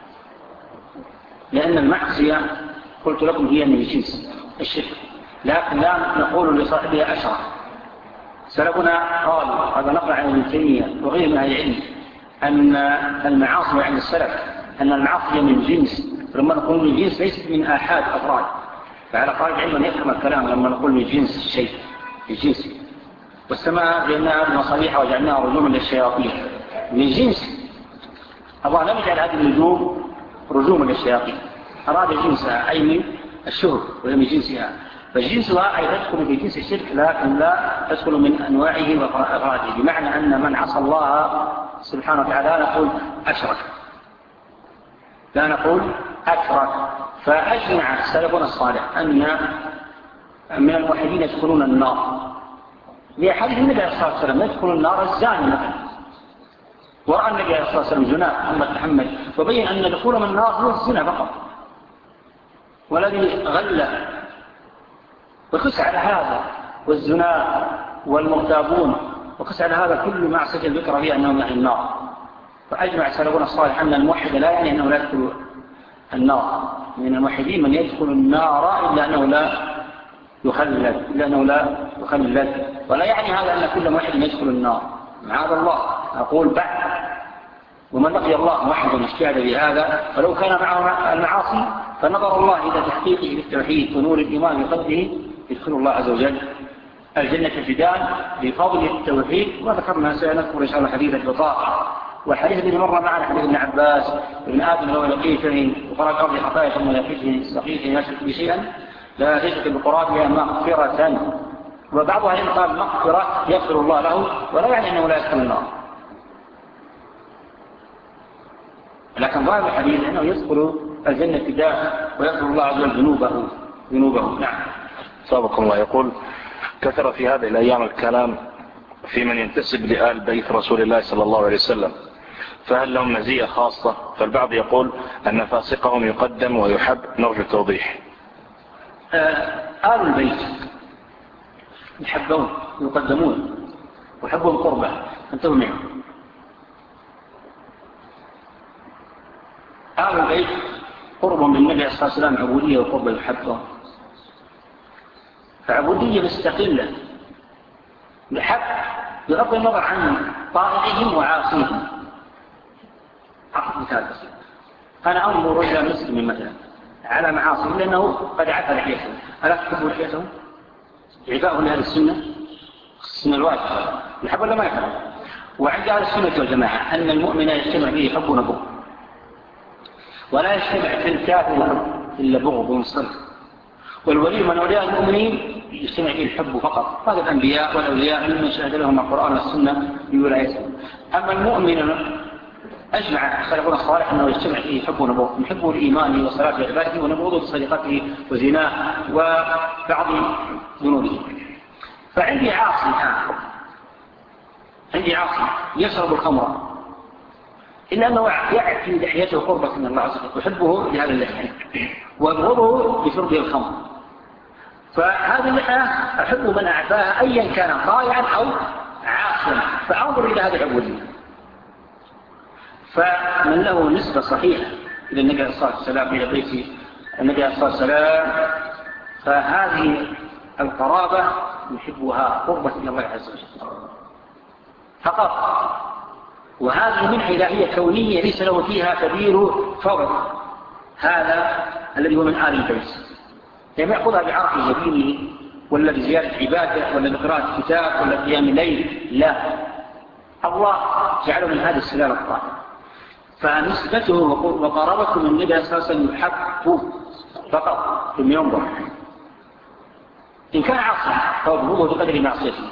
لأن المعصية قلت لكم هي من جنس الشرك، لكن لا نقول لصاحبها أشرك. سلفنا قال هذا نقل عن ابن تيمية وغير من أهل العلم أن المعاصي عند السلف أن المعاصي من جنس، لما نقول من جنس ليست من آحاد أفراد، فعلى قائد علم يفهم الكلام لما نقول من جنس الشيء الجنس. والسماء جعلناها بمصابيح وجعلناها رجوما للشياطين من جنس. الله لم يجعل هذه النجوم رجوما للشياطين، أراد جنسها أي من الشهر وهي من جنسها، فجنسها أي تدخل في جنس الشرك لكن لا تدخل من أنواعه وأفراده، بمعنى أن من عصى الله سبحانه وتعالى نقول أشرك، لا نقول أشرك. فأجمع سلفنا الصالح أن من الموحدين يدخلون النار لحديث النبي صلى الله عليه وسلم يدخل النار الزاني مثلا، ورأى النبي صلى الله عليه وسلم زنا محمد محمد وبين أن دخول من النار هو الزنا فقط، والذي غلى وقس على هذا والزنا والمغتابون وقس على هذا كل معصية الذكر فيها أنهم من النار. فأجمع سلفنا الصالح أن الموحد لا يعني أنه لا يدخل النار، من الموحدين من يدخل النار إلا أنه لا يخلد إلا أنه لا يخلد، ولا يعني هذا أن كل موحد يدخل النار معاذ الله. أقول بعد ومن لقي الله موحدا اجتهد بهذا فلو كان معه المعاصي فنظر الله إلى تحقيقه للتوحيد ونور الإيمان بقلبه يدخل الله عز وجل الجنة فداء بفضل التوحيد. وذكرنا سنذكر إن شاء الله حديث البطاقة، والحديث الذي مر معنا حديث ابن عباس ابن آدم لو لقيته وفرق أرض خطايا ثم لقيته سقيته يشرك بشيئا لا تشرك بقرابها مغفرة، وبعضها يقال مغفرة يغفر الله له ولا يعني أنه لا يدخل النار، لكن ظاهر الحديث أنه يدخل الجنة فداء ويغفر الله عز وجل ذنوبه ذنوبه. نعم. سابقكم الله يقول كثر في هذه الأيام الكلام في من ينتسب لآل بيت رسول الله صلى الله عليه وسلم، فهل لهم مزية خاصة؟ فالبعض يقول أن فاسقهم يقدم ويحب، نرجو التوضيح. آل البيت يحبون يقدمون وحبهم قربة، انتبهوا معهم. آل البيت قربهم بالنبي صلى الله عليه وسلم عبودية وقربة يحبهم، فعبودية مستقلة بحق بغض النظر عن طائعهم وعاصيهم، أعطي مثال بسيط. أنا أنظر إلى مسلم مثلا على معاصي لأنه قد عفى لحيته، ألا تحبوا لحيته؟ عفاءه لهذه السنة، السنة الواجبة، يحب ولا ما يحب؟ وعند أهل السنة والجماعة أن المؤمن يجتمع به حب ونبوغ، ولا يجتمع في الكافر حب إلا بغض ومصطلح. والولي من أولياء المؤمنين يجتمع به الحب فقط، هذا الأنبياء والأولياء ممن شهد لهم القرآن والسنة بولايتهم. أما المؤمن أجمع خلقنا الصالح أنه يجتمع فيه حب ونبوغ، يحبه لإيمانه وصلاة عباده ونبوغه بصديقته وزناه وبعض ذنوبه. فعندي عاصي الآن، عندي عاصي يشرب الخمر إلا أنه يعفي لحيته قربة من الله عز وجل، يحبه لهذا اللحية ويبغضه بشربه الخمر. فهذه اللحية أحب من أعفاها أيا كان طائعا أو عاصيا، فأنظر إلى هذه العبودية. فمن له نسبة صحيحة إلى النبي صلى الله عليه وسلم إلى بيت النبي صلى الله عليه وسلم فهذه القرابة يحبها قربة إلى الله عز وجل فقط. وهذه منحة إلهية كونية ليس له فيها كبير فضل، هذا الذي هو من آل البيت، لم يأخذها بعرق جبينه ولا بزيادة عبادة ولا بقراءة كتاب ولا قيام الليل، لا، الله جعله من هذه السلالة الطاهرة. فنسبته وقرابته من النبي صلى الله عليه وسلم يحب فقط ثم ينظر. إن كان عاصيا فهو بقدر معصيته.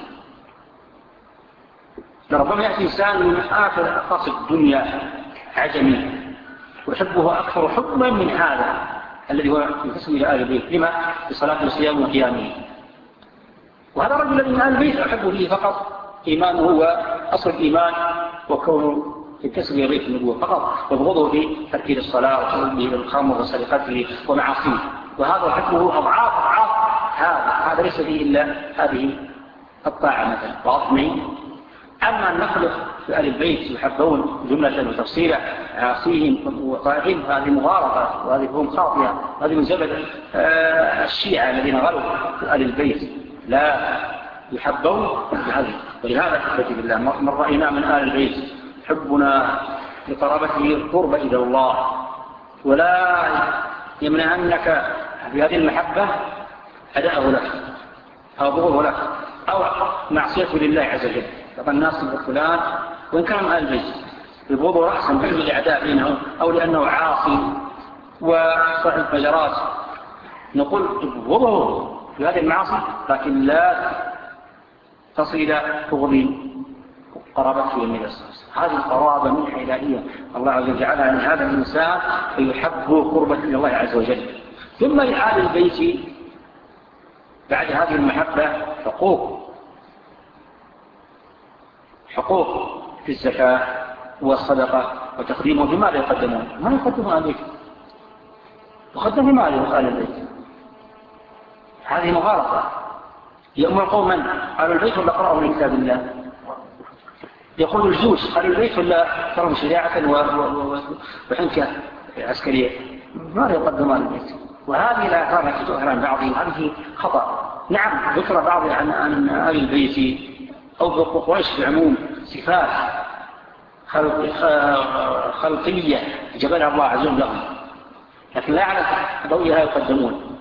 لربما يأتي إنسان من آخر أقاصي الدنيا عجمي ويحبه أكثر حكما من هذا الذي هو ينتسب إلى آل البيت، لما؟ بصلاة الصيام وقيامه. وهذا الرجل الذي من آل البيت أحبه فيه فقط إيمانه هو أصل الإيمان وكونه ينتسب إلى بيت النبوة فقط، وبغضه في تركيز الصلاة وشربه للخمر وسرقته ومعاصيه، وهذا حكمه أضعاف أضعاف هذا هذا ليس فيه إلا هذه الطاعة مثلا وأطمئن. أما أن نخلق في آل البيت يحبون جملة وتفصيلا عاصيهم وطائعين، هذه مغالطة وهذه فهم خاطئة، وهذه من زبد الشيعة الذين غلوا في آل البيت، لا يحبون بهذه. ولهذا أحبتي بالله من رأينا من آل البيت حبنا لقرابته قرب إلى الله، ولا يمنعنك في هذه المحبة أداءه لك أو بغضه لك أو معصيته لله عز وجل. طبعا الناس من فلان وإن كان من آل البيت يبغضه رأسا بين الأعداء بينه أو لأنه عاصي وصاحب فجرات، نقول تبغضه في هذه المعاصي لكن لا تصل إلى بغض قرابته والنبي صلى الله عليه وسلم. هذه القرابة منحة إلهية الله عز وجل جعلها من هذا الإنسان فيحبه قربة إلى الله عز وجل. ثم لآل البيت بعد هذه المحبة حقوق حقوق في الزكاة والصدقة وتقديمه. بماذا يقدمون؟ ما يقدمون آل البيت، يقدم بماذا آل البيت؟ هذه مغالطة. يأمر قوما آل البيت ولا قرأوا من كتاب الله؟ يقول الجوش آل البيت ولا ترون شريعة وحنكة عسكرية؟ ماذا يقدم آل البيت؟ وهذه الآثار التي تؤثر عن بعضهم هذه خطأ. نعم ذكر بعض عن آل البيت أو قريش في عموم صفات خلقية جبلها الله عز وجل لهم، لكن لا على ضوئها يقدمون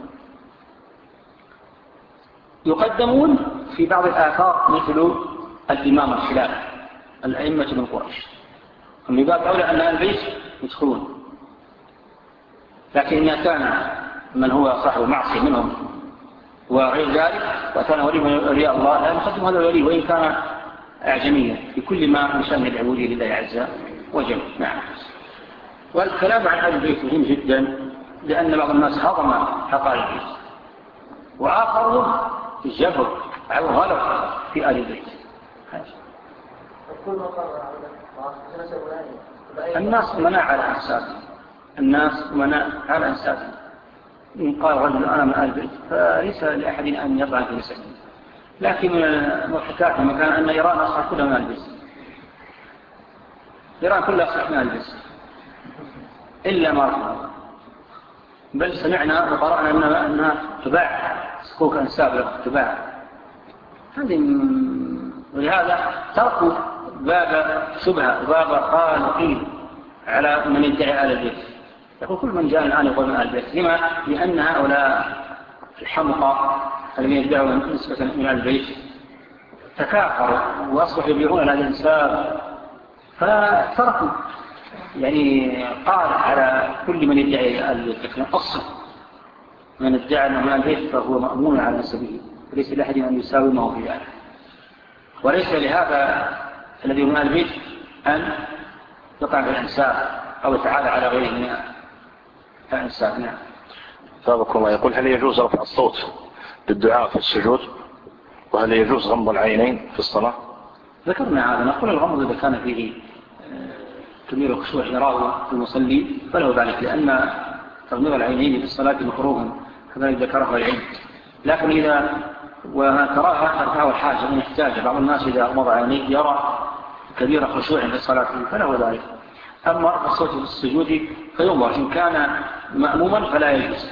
يقدمون في بعض الآثار مثل الإمام الخلافة الأئمة من قريش، من باب أولى أن البيت يدخلون. لكن إذا كان من هو صاحب معصية منهم وغير ذلك وكان ولي من أولياء الله لا نقدم هذا الولي وإن كان أعجميا في كل ما نشان العبودية لله عز وجل. نعم. والكلام عن آل البيت مهم جدا لأن بعض الناس هضم حق آل البيت وآخرون جبر أو غلط في آل البيت. الناس مناع على أنسابهم، الناس مناع على أنسابهم. إن قال رجل أنا من آل البيت فليس لأحد أن يطعن في نسبه، لكن من المضحكات المكان أن إيران أصبح كلها من آل البيت، إيران كلها أصبح من آل البيت إلا ما رحمه الله. بل سمعنا وقرأنا أنها, أنها تباع سكوك أنساب تباع. هذه ولهذا تركوا باب شبهة وباب قال وقيل على من يدعي آل البيت. يقول كل من جاء الآن يقول من آل البيت. لما؟ لأن هؤلاء الحمقى الذين يدعون نسبة من آل البيت تكاثروا وأصبحوا يبيعون على الإنسان فتركوا. يعني قال على كل من يدعي آل البيت، لكن أصل من ادعى أنه من آل البيت فهو مأمون على نسبه، وليس لأحد أن يساومه في ذلك. وليس لهذا الذي من آل البيت أن يقع بالإنسان أو يتعالى على غيره من الإنسان. نعم. سابقكم الله يقول: هل يجوز رفع الصوت بالدعاء في السجود؟ وهل يجوز غمض العينين في الصلاة؟ ذكرنا هذا. نقول الغمض إذا كان فيه كبير الخشوع يراه المصلي فله ذلك، لأن تغميض العينين في الصلاة مكروه كذلك ذكره العلم. لكن إذا وكراهة تركه الحاجة من يحتاج. بعض الناس إذا غمض عينيه يرى كبير خشوع في الصلاة فله ذلك. أما رفع الصوت في السجود فينظر، إن كان مأموما فلا يجوز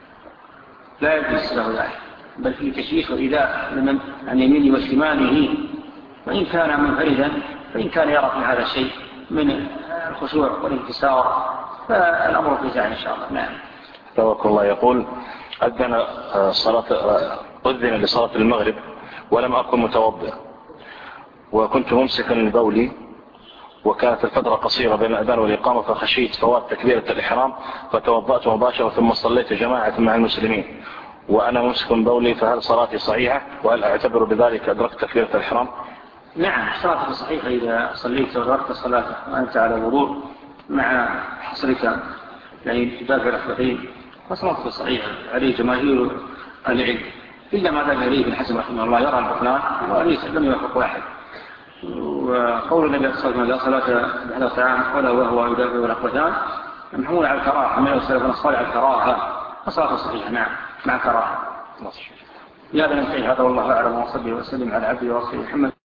لا يجوز له ذلك، بل في تشويش وإيذاء لمن عن يمينه وشماله. وإن كان منفردا فإن كان يرى في هذا الشيء من الخشوع والانكسار فالأمر في ساعة إن شاء الله. نعم. سابقكم الله يقول: أذن صلاة أذن لصلاة المغرب ولم أكن متوضئ، وكنت ممسكا لبولي، وكانت الفترة قصيرة بين الأذان والإقامة، فخشيت فوات تكبيرة الإحرام فتوضأت مباشرة ثم صليت جماعة مع المسلمين وأنا ممسك بولي، فهل صلاتي صحيحة؟ وهل أعتبر بذلك أدركت تكبيرة الإحرام؟ نعم، صلاتك صحيحة إذا صليت وأدركت الصلاة وأنت على وضوء مع حصرك يعني دافع الأخبثين فصلاتك صحيحة. عليه جماهير العلم، إلا ما ذهب إليه ابن حزم رحمه الله يرى البطلان وليس لم يوافق واحد. وقول النبي صلى الله عليه وسلم: لا صلاة بهذا الطعام ولا وهو يدافع الأخبثان، محمول على الكراهة، من السلف الصالح على الكراهة، فصلاته صحيحة. نعم، مع كراهة. يا بني هذا والله أعلم، وصلي وسلم على عبده ورسوله محمد.